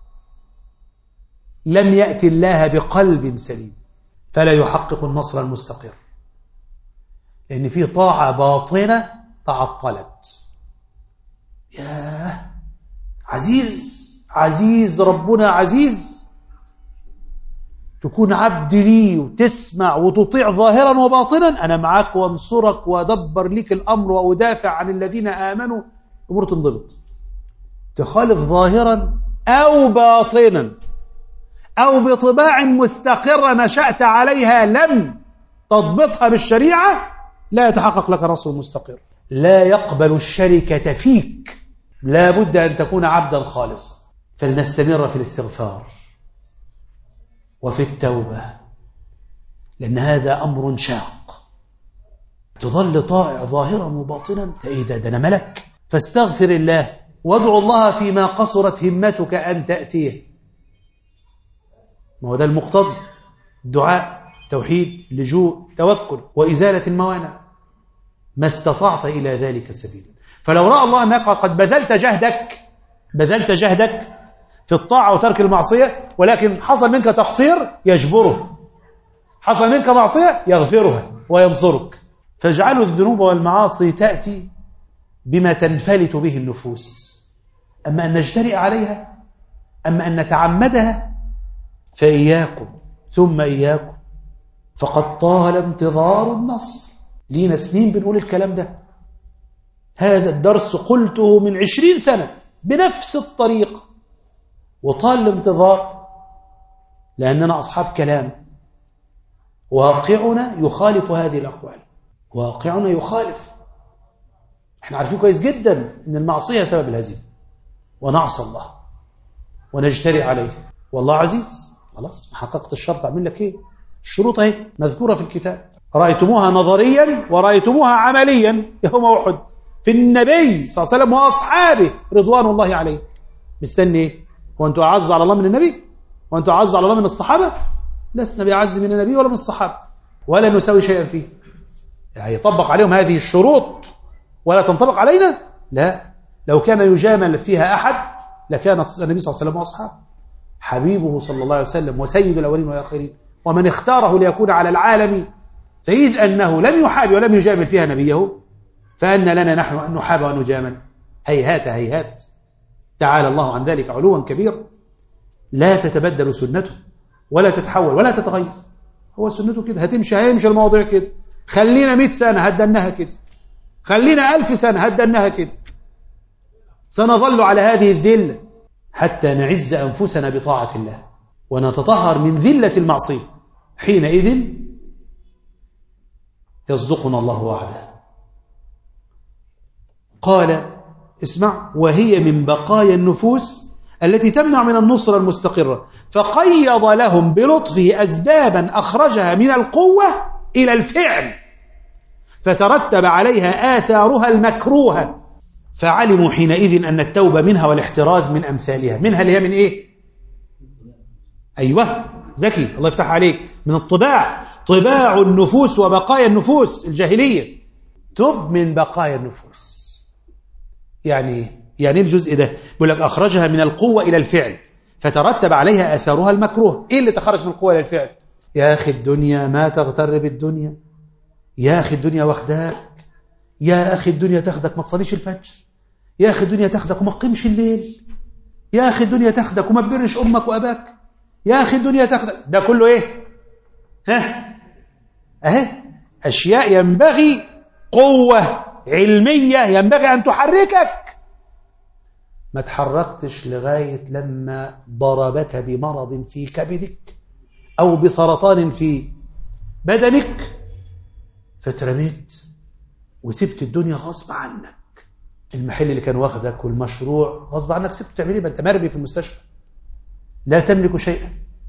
[SPEAKER 1] لم يأتي الله بقلب سليم، فلا يحقق النصر المستقر، لأن في طاعة باطنة تعطلت. ياه عزيز عزيز ربنا عزيز، تكون عبد لي وتسمع وتطيع ظاهرا وباطنا، أنا معاك وانصرك وأدبر لك الأمر وأدافع عن الذين آمنوا، أمور تنضبط. تخالف ظاهرا أو باطنا أو بطباع مستقرة نشأت عليها لم تضبطها بالشريعة، لا يتحقق لك نصر مستقر. لا يقبل الشركة فيك، لا بد أن تكون عبدا خالصا. فلنستمر في الاستغفار وفي التوبة، لأن هذا أمر شاق. تظل طائع ظاهرا وباطنا، إيه ده ده أنا ملك. فاستغفر الله وادعو الله فيما قصرت همتك أن تأتيه. ما هو ده المقتضي، الدعاء، توحيد، لجوء، توكل، وإزالة الموانع، ما استطعت إلى ذلك سبيلا. فلو رأى الله أنك قد بذلت جهدك بذلت جهدك في الطاعة وترك المعصية، ولكن حصل منك تقصير يجبره، حصل منك معصية يغفرها وينصرك. فاجعلوا الذنوب والمعاصي تأتي بما تنفلت به النفوس، أما أن نجترئ عليها، أما أن نتعمدها، فإياكم ثم إياكم، فقد طال انتظار النصر. لينا سنين بنقول الكلام ده، هذا الدرس قلته من عشرين سنة بنفس الطريقة، وطال الانتظار لأننا أصحاب كلام. واقعنا يخالف هذه الأقوال، واقعنا يخالف. احنا عارفين كويس جدا أن المعصية سبب الهزيمة، ونعصى الله ونجترئ عليه، والله عزيز. خلاص حققت الشرط، أعمل لك إيه؟ الشروط اهي مذكورة في الكتاب، رأيتموها نظريا ورأيتموها عمليا يوم أحد في النبي صلى الله عليه وسلم وأصحابه رضوان الله عليه. مستني ايه؟ وأنتم أعز على الله من النبي؟ وأنتم أعز على الله من الصحابة؟ لسنا بأعز من النبي ولا من الصحابة، ولا نسوي شيئا فيه. يعني يطبق عليهم هذه الشروط ولا تنطبق علينا؟ لا، لو كان يجامل فيها أحد لكان النبي صلى الله عليه وسلم وأصحابه، حبيبه صلى الله عليه وسلم وسيد الأولين والآخرين، ومن اختاره ليكون على العالم. فإذ أنه لم يحاب ولم يجامل فيها نبيه، فأن لنا نحن أن نحاب ونجامل؟ هيهات هيهات، تعالى الله عن ذلك علوا كبير. لا تتبدل سنته ولا تتحول ولا تتغير، هو سنته كده، هتمشي هيمشي الموضوع كده. خلينا مئة سنة هدناها كده، خلينا ألف سنة هدناها كده، سنظل على هذه الذلة حتى نعز أنفسنا بطاعة الله ونتطهر من ذلة المعصية. حينئذ يصدقنا الله وعده. قال اسمع: وهي من بقايا النفوس التي تمنع من النصرة المستقرة، فقيض لهم بلطفه أسبابا أخرجها من القوة إلى الفعل، فترتب عليها آثارها المكروهة، فعلموا حينئذ أن التوبة منها والاحتراز من أمثالها. منها اللي هي من إيه؟ أيوة ذكي، الله يفتح عليك، من الطباع، طباع النفوس وبقايا النفوس الجاهلية. تب من بقايا النفوس. يعني يعني الجزء ده بيقول لك أخرجها من القوة إلى الفعل، فترتب عليها آثارها المكروه. إيه اللي تخرج من القوة إلى الفعل؟ يا أخي الدنيا ما تغتر بالدنيا، يا أخي الدنيا واخداك، يا أخي الدنيا تاخدك ما تصليش الفجر، يا أخي الدنيا تاخدك وما تقيمش الليل، يا أخي الدنيا تاخدك وما تبرش أمك وأباك، يا أخي الدنيا تاخدك. ده كله إيه؟ ها أهي أشياء ينبغي قوة علمية ينبغي أن تحركك، ما تحركتش لغاية لما ضربك بمرض في كبدك أو بسرطان في بدنك فترميت وسبت الدنيا غصب عنك. المحل اللي كان واخدك والمشروع غصب عنك سبت، تعمل ايه؟ ما انت مرمي في المستشفى لا تملك شيئا.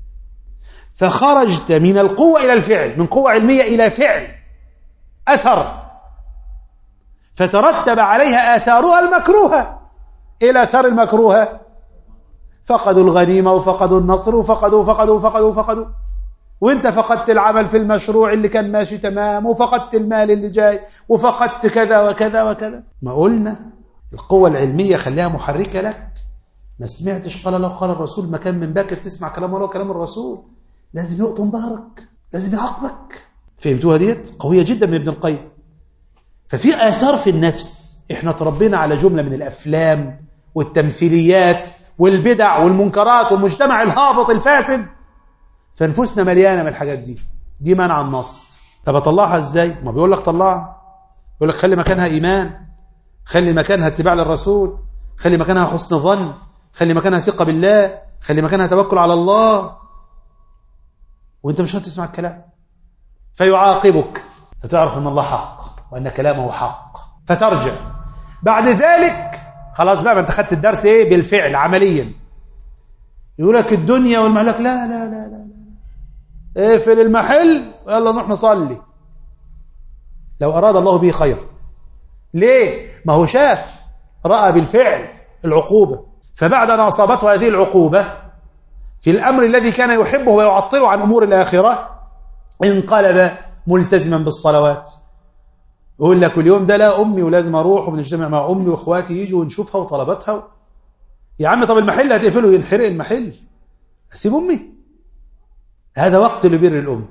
[SPEAKER 1] فخرجت من القوة إلى الفعل، من قوة علمية إلى فعل، أثر، فترتب عليها آثارها المكروهة. إيه الآثار المكروهة؟ فقدوا الغنيمة وفقدوا النصر وفقدوا وفقدوا وفقدوا وفقدوا وانت فقدت العمل في المشروع اللي كان ماشي تمام، وفقدت المال اللي جاي، وفقدت كذا وكذا وكذا. ما قلنا القوة العلمية خليها محركة لك. ما سمعتش قال الله قال الرسول، ما كان من باكر تسمع كلام الله وكلام الرسول، لازم يقطن ظهرك، لازم يعاقبك. فهمتوها ديت؟ قوية جدا من ابن القيم. ففي آثار في النفس. احنا تربينا على جملة من الأفلام والتمثيليات والبدع والمنكرات والمجتمع الهابط الفاسد، فنفوسنا مليانة من الحاجات دي. دي منع النص. طب اطلعها ازاي؟ ما بيقول لك طلعها، بيقول لك خلي مكانها إيمان، خلي مكانها اتباع للرسول، خلي مكانها حسن ظن، خلي مكانها ثقة بالله، خلي مكانها توكل على الله. وانت مش هتسمع الكلام فيعاقبك، فتعرف ان الله حق وان كلامه حق، فترجع. بعد ذلك خلاص بقى، ما انت خدت الدرس ايه بالفعل عمليا. يقول لك الدنيا والمهلك، لا لا لا لا لا، اقفل المحل ويلا نروح نصلي. لو اراد الله به خير. ليه؟ ما هو شاف، رأى بالفعل العقوبة. فبعد أن أصابته هذه العقوبة في الأمر الذي كان يحبه ويعطله عن أمور الآخرة، انقلب ملتزما بالصلوات. يقول لك اليوم ده لا أمي ولازم أروح وبنجتمع مع أمي وإخواتي يجوا ونشوفها وطلباتها. يا عم طب المحل هتقفله، ينحرق المحل، أسيب أمي. هذا وقت لبر الأم.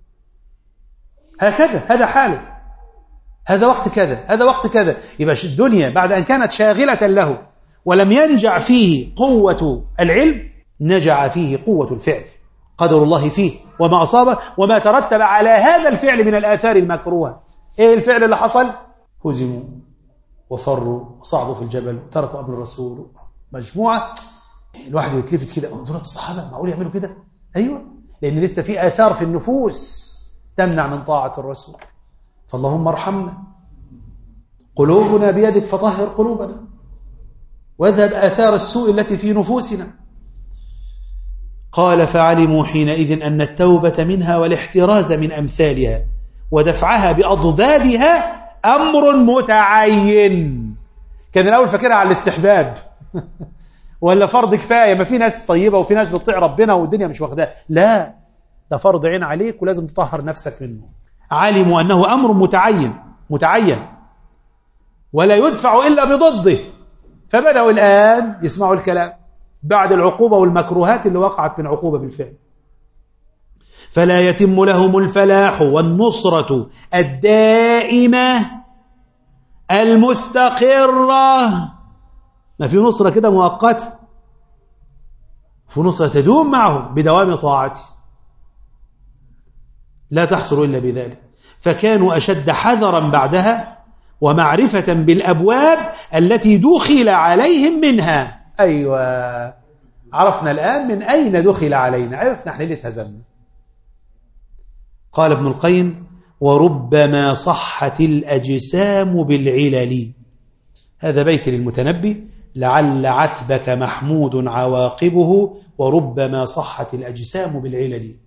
[SPEAKER 1] هكذا هذا حاله، هذا وقت كذا، هذا وقت كذا. يبقى الدنيا بعد أن كانت شاغلة له ولم ينجع فيه قوة العلم، نجع فيه قوة الفعل، قدر الله فيه وما أصابه وما ترتب على هذا الفعل من الآثار المكروهة. إيه الفعل اللي حصل؟ هزموا وفروا وصعدوا في الجبل، تركوا أمر الرسول. مجموعة الواحد يتلفت كده، دول الصحابة معقول يعملوا كده؟ أيوة، لأن لسه في آثار في النفوس تمنع من طاعة الرسول. فاللهم ارحمنا، قلوبنا بيدك فطهر قلوبنا، واذهب آثار السوء التي في نفوسنا. قال فعلموا حينئذ أن التوبة منها والاحتراز من أمثالها ودفعها بأضدادها أمر متعين. كان الأول فاكرها على الاستحباب ولا فرض كفاية، ما في ناس طيبة وفي ناس بتطيع ربنا والدنيا مش واخداه. لا، ده فرض عين عليك ولازم تطهر نفسك منه. علموا أنه أمر متعين متعين ولا يدفع إلا بضده، فبدأوا الآن يسمعوا الكلام بعد العقوبة والمكروهات اللي وقعت من عقوبة بالفعل. فلا يتم لهم الفلاح والنصرة الدائمة المستقرة. ما في نصرة كده مؤقتة، في نصرة تدوم معهم بدوام طاعته، لا تحصل إلا بذلك. فكانوا أشد حذرا بعدها ومعرفة بالأبواب التي دخل عليهم منها. أيوة، عرفنا الآن من أين دخل علينا، عرفنا احنا ليه اتهزمنا. قال ابن القيم وربما صحت الأجسام بالعلل. هذا بيت للمتنبي، لعل عتبك محمود عواقبه وربما صحت الأجسام بالعلل.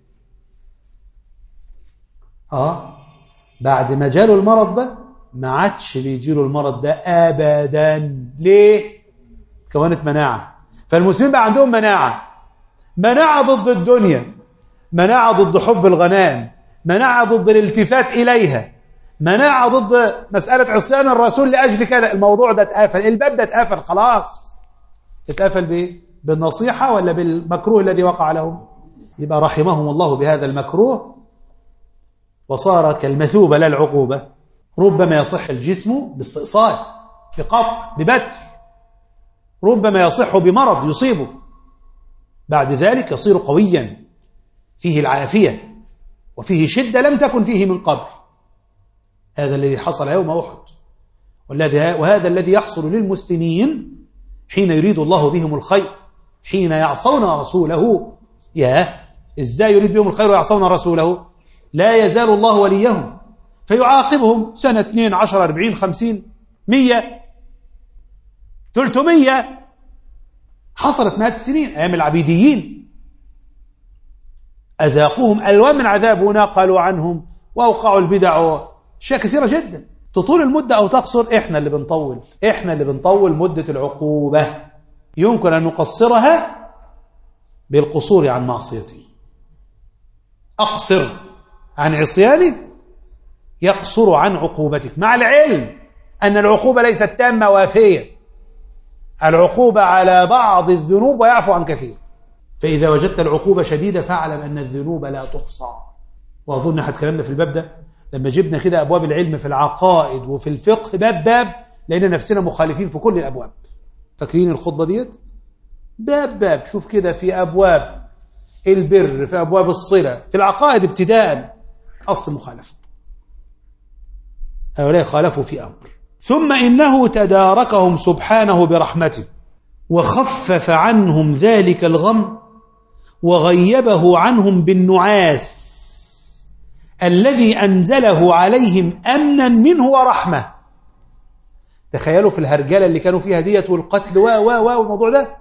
[SPEAKER 1] آه بعد ما جاله المرض ده ما عادش بيجيله المرض ده أبدا. ليه؟ كونت مناعة. فالمسلمين بقى عندهم مناعة، مناعة ضد الدنيا، مناعة ضد حب الغنائم، مناعة ضد الالتفات إليها، مناعة ضد مسألة عصيان الرسول لأجل كذا. الموضوع ده اتقفل، الباب ده اتقفل خلاص. اتقفل بإيه؟ بالنصيحة ولا بالمكروه الذي وقع لهم؟ يبقى رحمهم الله بهذا المكروه وصار كالمثوبة لا العقوبة. ربما يصح الجسم باستئصال، بقطع، ببتر، ربما يصح بمرض يصيبه، بعد ذلك يصير قويا فيه العافية وفيه شدة لم تكن فيه من قبل. هذا الذي حصل يوم أحد، وهذا الذي يحصل للمسلمين حين يريد الله بهم الخير، حين يعصون رسوله. يا إزاي يريد بهم الخير ويعصون رسوله؟ لا يزال الله وليهم فيعاقبهم سنة اثنين عشر أربعين خمسين مية ثلاثمية. حصلت مئات السنين أيام العبيديين، أذاقوهم ألوان من عذاب ونقلوا عنهم وأوقعوا البدع، أشياء كثيرة جدا. تطول المدة أو تقصر، إحنا اللي بنطول، إحنا اللي بنطول مدة العقوبة. يمكن أن نقصرها بالقصور عن معصيته، أقصر عن عصيانه يقصر عن عقوبتك، مع العلم أن العقوبة ليست تامة وافية، العقوبة على بعض الذنوب ويعفو عن كثير. فإذا وجدت العقوبة شديدة فاعلم أن الذنوب لا تحصى. وأظن أحد كلامنا في الباب ده لما جبنا كده أبواب العلم في العقائد وفي الفقه باب باب لقينا نفسنا مخالفين في كل الأبواب. فاكرين الخطبة ديت؟ باب باب، شوف كده في أبواب البر، في أبواب الصلة، في العقائد ابتداء أصل مخالفة، هؤلاء خالفوا في أمر. ثم إنه تداركهم سبحانه برحمته وخفف عنهم ذلك الغم وغيبه عنهم بالنعاس الذي أنزله عليهم أمنا منه ورحمة. تخيلوا في الهرجلة اللي كانوا فيها ديت والقتل و و و والموضوع ده،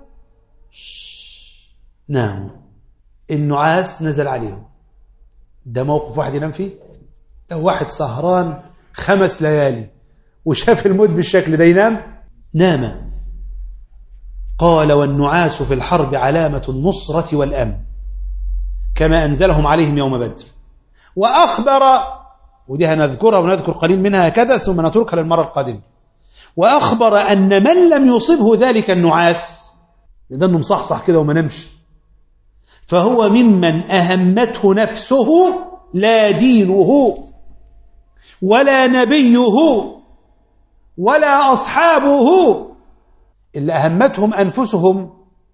[SPEAKER 1] ناموا، النعاس نزل عليهم. ده موقف واحد ينام فيه؟ ده واحد سهران خمس ليالي وشاف الموت بالشكل ده ينام؟ نام. قال والنعاس في الحرب علامة النصرة والأمن كما أنزلهم عليهم يوم بدر. وأخبر، ودي هنذكرها ونذكر قليل منها هكذا ثم نتركها للمرة القادمة، وأخبر أن من لم يصبه ذلك النعاس، ده أنه مصحصح كده وما نمش، فهو ممن أهمته نفسه لا دينه ولا نبيه ولا أصحابه. اللي أهمتهم أنفسهم،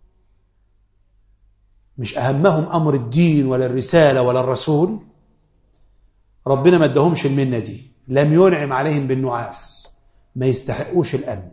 [SPEAKER 1] مش أهمهم أمر الدين ولا الرسالة ولا الرسول، ربنا ما ادهمش المنة دي، لم ينعم عليهم بالنعاس، ما يستحقوش الأمن.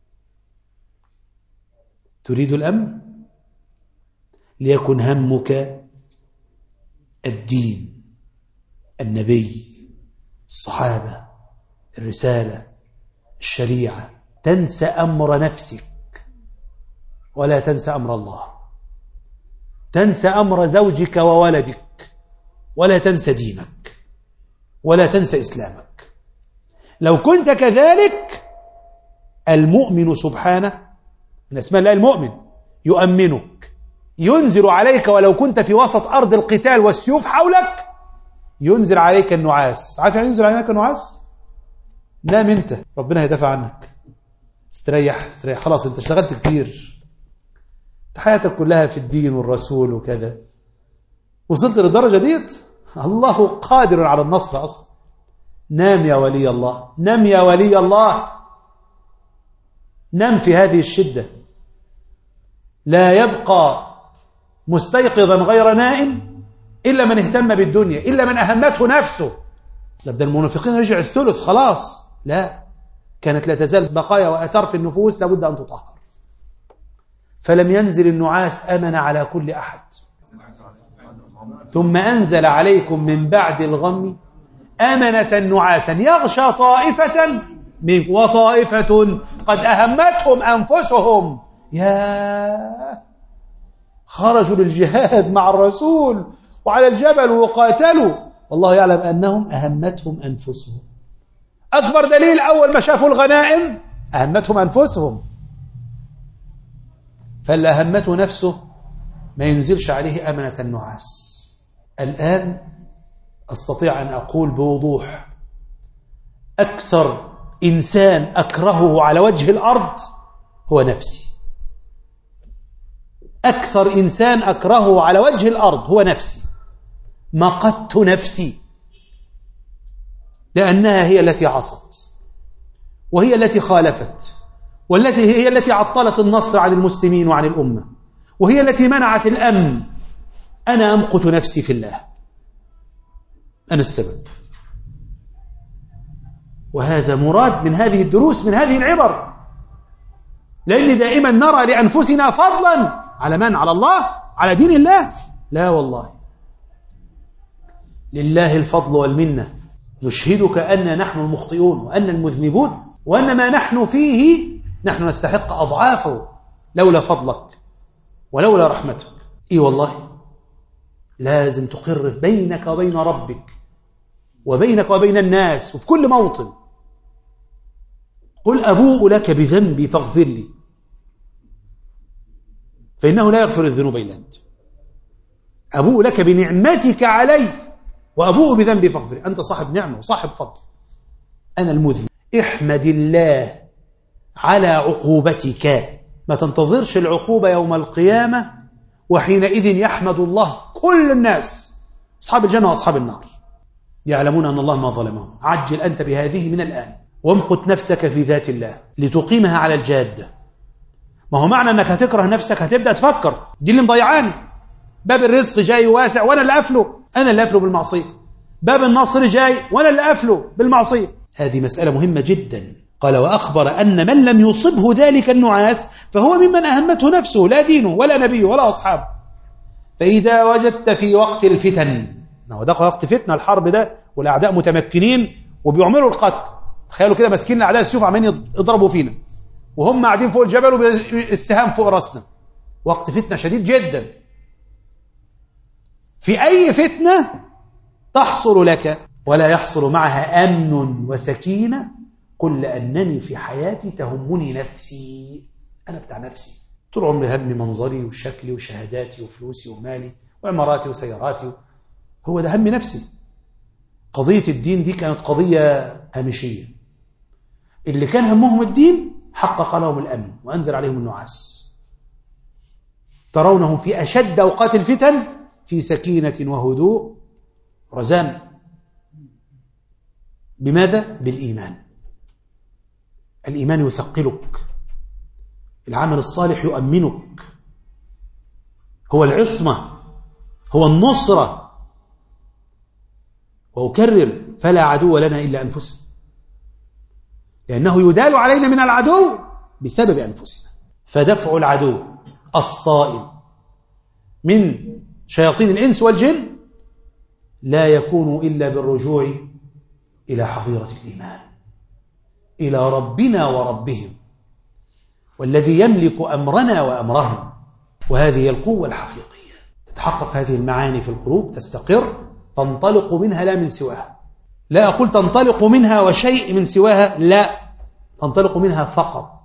[SPEAKER 1] تريد الأمن؟ ليكن همك الدين، النبي، الصحابة، الرسالة، الشريعة. تنسى أمر نفسك ولا تنسى أمر الله، تنسى أمر زوجك وولدك ولا تنسى دينك ولا تنسى إسلامك. لو كنت كذلك المؤمن سبحانه من اسماء الله المؤمن يؤمنك، ينزل عليك ولو كنت في وسط أرض القتال والسيوف حولك، ينزل عليك النعاس. عارف يعني ينزل عليك النعاس؟ نام انت، ربنا هيدافع عنك، استريح استريح، خلاص انت اشتغلت كتير، حياتك كلها في الدين والرسول وكذا، وصلت للدرجة ديت، الله قادر على النصر أصلا. نام يا ولي الله، نام يا ولي الله، نام في هذه الشدة. لا يبقى مستيقظا غير نائم إلا من اهتم بالدنيا، إلا من أهمته نفسه. لابد المنافقين رجع الثلث خلاص، لا، كانت لا تزال بقايا وأثار في النفوس لابد أن تطهر. فلم ينزل النعاس أمن على كل أحد. ثم أنزل عليكم من بعد الغم أمنة نعاسا يغشى طائفة منكم وطائفة قد أهمتهم أنفسهم. يا خرجوا للجهاد مع الرسول وعلى الجبل وقاتلوا، والله يعلم أنهم أهمتهم أنفسهم. أكبر دليل أول ما شافوا الغنائم أهمتهم أنفسهم. فاللي أهمته نفسه ما ينزلش عليه أمنة النعاس. الآن أستطيع أن أقول بوضوح أكثر إنسان أكرهه على وجه الأرض هو نفسي. أكثر إنسان أكرهه على وجه الأرض هو نفسي. مقت نفسي لأنها هي التي عصت، وهي التي خالفت، والتي هي التي عطلت النصر عن المسلمين وعن الأمة، وهي التي منعت الأمن. أنا أمقت نفسي في الله، أنا السبب. وهذا مراد من هذه الدروس، من هذه العبر، لأن دائما نرى لأنفسنا فضلا على من؟ على الله، على دين الله. لا والله، لله الفضل والمنة. نشهدك أن نحن المخطئون وأن المذنبون، وأن ما نحن فيه نحن نستحق أضعافه لولا فضلك ولولا رحمتك. إي والله، لازم تقر بينك وبين ربك وبينك وبين الناس وفي كل موطن. قل أبوء لك بذنبي فاغفر لي، فإنه لا يغفر الذنوب إلا أنت. أبوء لك بنعمتك علي وأبوء بذنبي فاغفر. أنت صاحب نعمة وصاحب فضل، أنا المذنب. احمد الله على عقوبتك، ما تنتظرش العقوبة يوم القيامة، وحينئذ يحمد الله كل الناس، أصحاب الجنة وأصحاب النار، يعلمون أن الله ما ظلمهم. عجل أنت بهذه من الآن، وامقت نفسك في ذات الله لتقيمها على الجادة. ما هو معنى أنك هتكره نفسك هتبدأ تفكر دي اللي مضيعاني، باب الرزق جاي واسع وأنا اللي أفله، أنا اللي أفله بالمعصية، باب النصر جاي وأنا اللي أفله بالمعصية. هذه مسألة مهمة جدا. قال وأخبر أن من لم يصبه ذلك النعاس فهو ممن أهمته نفسه، لا دينه ولا نبيه ولا أصحابه. فإذا وجدت في وقت الفتن، هو ده وقت فتنة الحرب ده، والأعداء متمكنين وبيعملوا القتل، تخيلوا كده ماسكين الأعداء السيوف عمالين يضربوا فينا وهم قاعدين فوق الجبل والسهام فوق راسنا، وقت فتنة شديد جدا. في أي فتنة تحصل لك ولا يحصل معها أمن وسكينة، قل أنني في حياتي تهمني نفسي، أنا بتاع نفسي، طول عمري هم منظري وشكلي وشهاداتي وفلوسي ومالي وعماراتي وسياراتي، هو ده هم نفسي. قضية الدين دي كانت قضية هامشية، اللي كان همهم الدين حقق لهم الأمن وأنزل عليهم النعاس. ترونهم في أشد أوقات الفتن في سكينة وهدوء رزان. بماذا؟ بالإيمان. الإيمان يثقلك، العمل الصالح يؤمنك، هو العصمة، هو النصرة. وأكرر فلا عدو لنا إلا أنفسنا، لأنه يدال علينا من العدو بسبب أنفسنا. فدفع العدو الصائل من شياطين الإنس والجن لا يكون إلا بالرجوع إلى حظيرة الإيمان، إلى ربنا وربهم، والذي يملك أمرنا وأمرهم. وهذه هي القوة الحقيقية. تتحقق هذه المعاني في القلوب، تستقر، تنطلق منها لا من سواها. لا أقول تنطلق منها وشيء من سواها، لا، تنطلق منها فقط،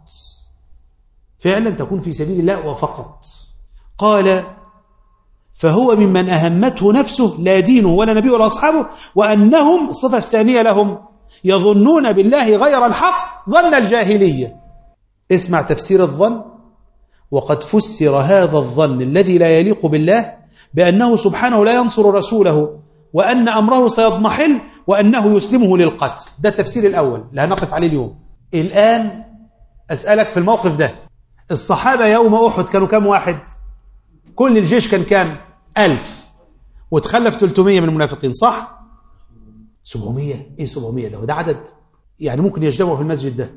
[SPEAKER 1] فعلا تكون في سبيل الله وفقط. قال فهو ممن أهمته نفسه لا دينه ولا نبيه ولا أصحابه، وأنهم الصفة الثانية لهم يظنون بالله غير الحق ظن الجاهلية. اسمع تفسير الظن. وقد فسر هذا الظن الذي لا يليق بالله بأنه سبحانه لا ينصر رسوله، وأن أمره سيضمحل، وأنه يسلمه للقتل. ده التفسير الأول اللي هنقف عليه اليوم. الآن أسألك في الموقف ده، الصحابة يوم أحد كانوا كم واحد؟ كل الجيش كان كام؟ ألف، وتخلف ثلاثمية من المنافقين، صح؟ سبعمية. إيه سبعمية ده؟ وده عدد يعني ممكن يجتمعوا في المسجد ده،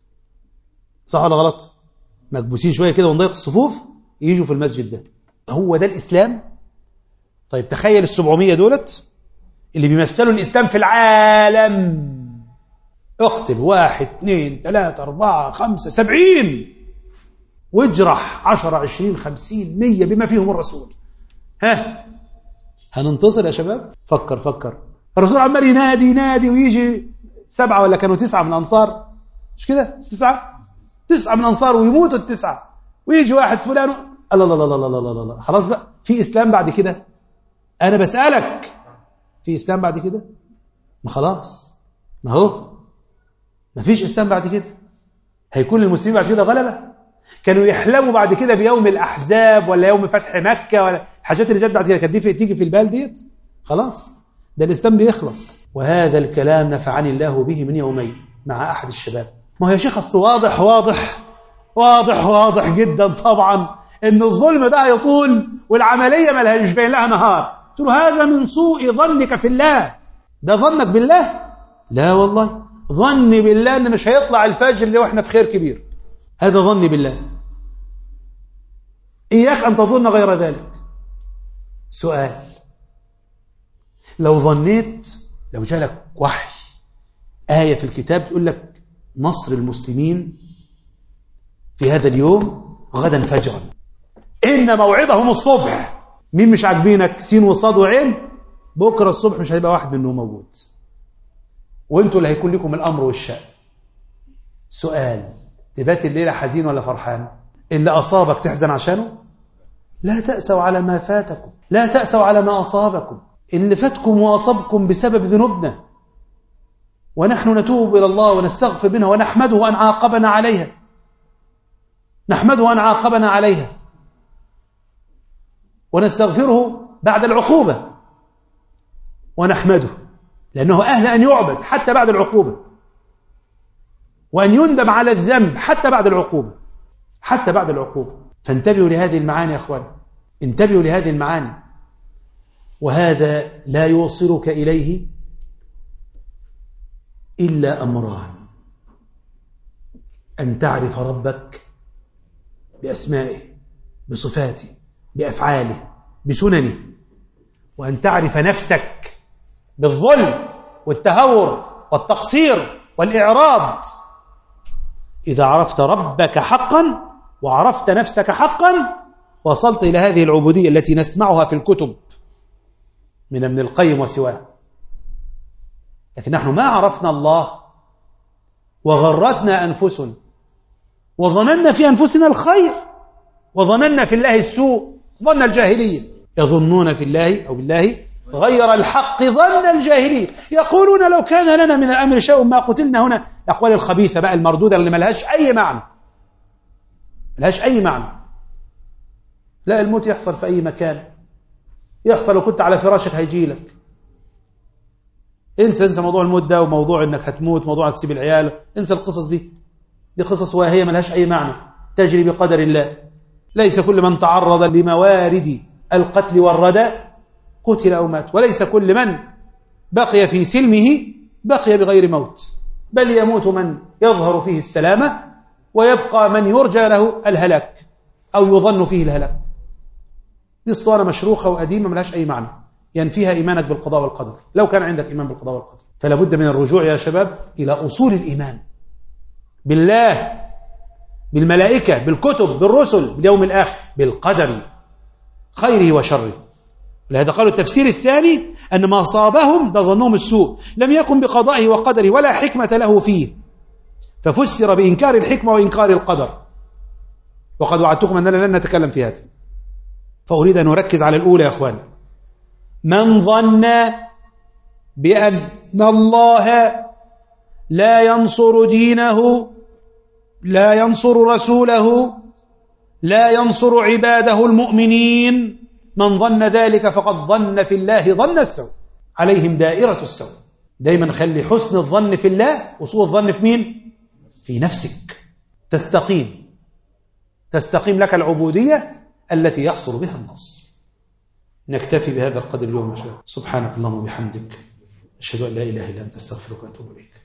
[SPEAKER 1] صح ولا غلط؟ مكبوسين شوية كده ونضيق الصفوف يجوا في المسجد ده. هو ده الإسلام؟ طيب تخيل السبعمية دولت اللي بيمثلوا الإسلام في العالم، اقتل واحد اثنين ثلاثة أربعة خمسة سبعين، واجرح عشرة عشرين خمسين مية بما فيهم الرسول. ها هننتصر يا شباب؟ فكر فكر. الرسول عمال ينادي ينادي ويجي سبعة ولا كانوا تسعة من الأنصار، مش كده؟ تسعة تسعة من الأنصار ويموتوا التسعة، ويجي واحد فلان. الله الله الله الله الله الله، خلاص بقى في إسلام بعد كده؟ أنا بسألك في إسلام بعد كده؟ ما خلاص، ما هو ما فيش إسلام بعد كده. هيكون المسلمين بعد كده غلبة؟ كانوا يحلموا بعد كده بيوم الأحزاب ولا يوم فتح مكة ولا الحاجات اللي جت بعد كده، كانت دي تيجي في البال ديت؟ خلاص ده الإسلام بيخلص. وهذا الكلام نفعني الله به من يومين مع أحد الشباب. ما هو يا شيخ أصل واضح واضح واضح واضح جدا طبعا إن الظلم ده هيطول والعملية ما لهاش بين لها نهار. قلت له هذا من سوء ظنك في الله. ده ظنك بالله؟ لا والله، ظني بالله إن مش هيطلع الفجر اللي وإحنا في خير كبير. هذا ظني بالله. إياك أن تظن غير ذلك. سؤال، لو ظنيت، لو جالك وحي آية في الكتاب تقول لك نصر المسلمين في هذا اليوم غدا فجرا، إن موعدهم الصبح، مين مش عاجبينك؟ سين وصاد وعين، بكرة الصبح مش هيبقى واحد منهم موجود، وانتوا اللي هيكون لكم الأمر والشأن. سؤال، تبات الليلة حزين ولا فرحان؟ اللي أصابك تحزن عشانه؟ لا تأسوا على ما فاتكم، لا تأسوا على ما أصابكم. اللي فاتكم وأصابكم بسبب ذنوبنا، ونحن نتوب إلى الله ونستغفر منها ونحمده أن عاقبنا عليها، نحمده أن عاقبنا عليها ونستغفره بعد العقوبة ونحمده، لأنه أهل أن يعبد حتى بعد العقوبة، وأن يندم على الذنب حتى بعد العقوبة، حتى بعد العقوبة. فانتبهوا لهذه المعاني يا أخوان، انتبهوا لهذه المعاني. وهذا لا يوصلك إليه إلا أمران: أن تعرف ربك بأسمائه، بصفاته، بأفعاله، بسننه، وأن تعرف نفسك بالظلم والتهور والتقصير والإعراض. إذا عرفت ربك حقا وعرفت نفسك حقا وصلت إلى هذه العبودية التي نسمعها في الكتب من ابن القيم وسواه. لكن نحن ما عرفنا الله وغرتنا أنفسنا وظننا في أنفسنا الخير وظننا في الله السوء ظن الجاهلية. يظنون في الله أو بالله غير الحق ظن الجاهلية، يقولون لو كان لنا من الأمر شيء ما قتلنا هنا. الأقوال الخبيثة بقى المردودة اللي ملهاش أي معنى، ملهاش أي معنى. لا، الموت يحصل في أي مكان، يحصل لو كنت على فراشك هيجي لك. انسى انسى موضوع الموت ده وموضوع انك هتموت، موضوع تسيب العيال، انسى القصص دي، دي قصص واهية ملهاش أي معنى، تجري بقدر الله. ليس كل من تعرض لموارد القتل والردى قتل أو مات، وليس كل من بقي في سلمه بقي بغير موت، بل يموت من يظهر فيه السلامة ويبقى من يرجى له الهلاك أو يظن فيه الهلاك. دي اسطوانة مشروخة وقديمة ملهاش أي معنى ينفيها إيمانك بالقضاء والقدر، لو كان عندك إيمان بالقضاء والقدر. فلا بد من الرجوع يا شباب إلى أصول الإيمان بالله، بالملائكة، بالكتب، بالرسل، باليوم الآخر، بالقدر خيره وشره. لهذا قالوا التفسير الثاني أن ما أصابهم ده ظنهم السوء لم يكن بقضائه وقدره ولا حكمة له فيه، ففسر بإنكار الحكمة وإنكار القدر. وقد وعدتكم أننا لن نتكلم في هذا، فأريد أن أركز على الأولى يا أخوان. من ظن بأن الله لا ينصر دينه، لا ينصر رسوله، لا ينصر عباده المؤمنين، من ظن ذلك فقد ظن في الله ظن السوء، عليهم دائرة السوء. دايما خلي حسن الظن في الله وسوء الظن في مين؟ في نفسك. تستقيم تستقيم لك العبودية التي يحصل بها النصر. نكتفي بهذا القدر اليوم يا شباب. سبحانك اللهم وبحمدك، أشهد أن لا إله إلا أنت، أستغفرك وأتوب إليك.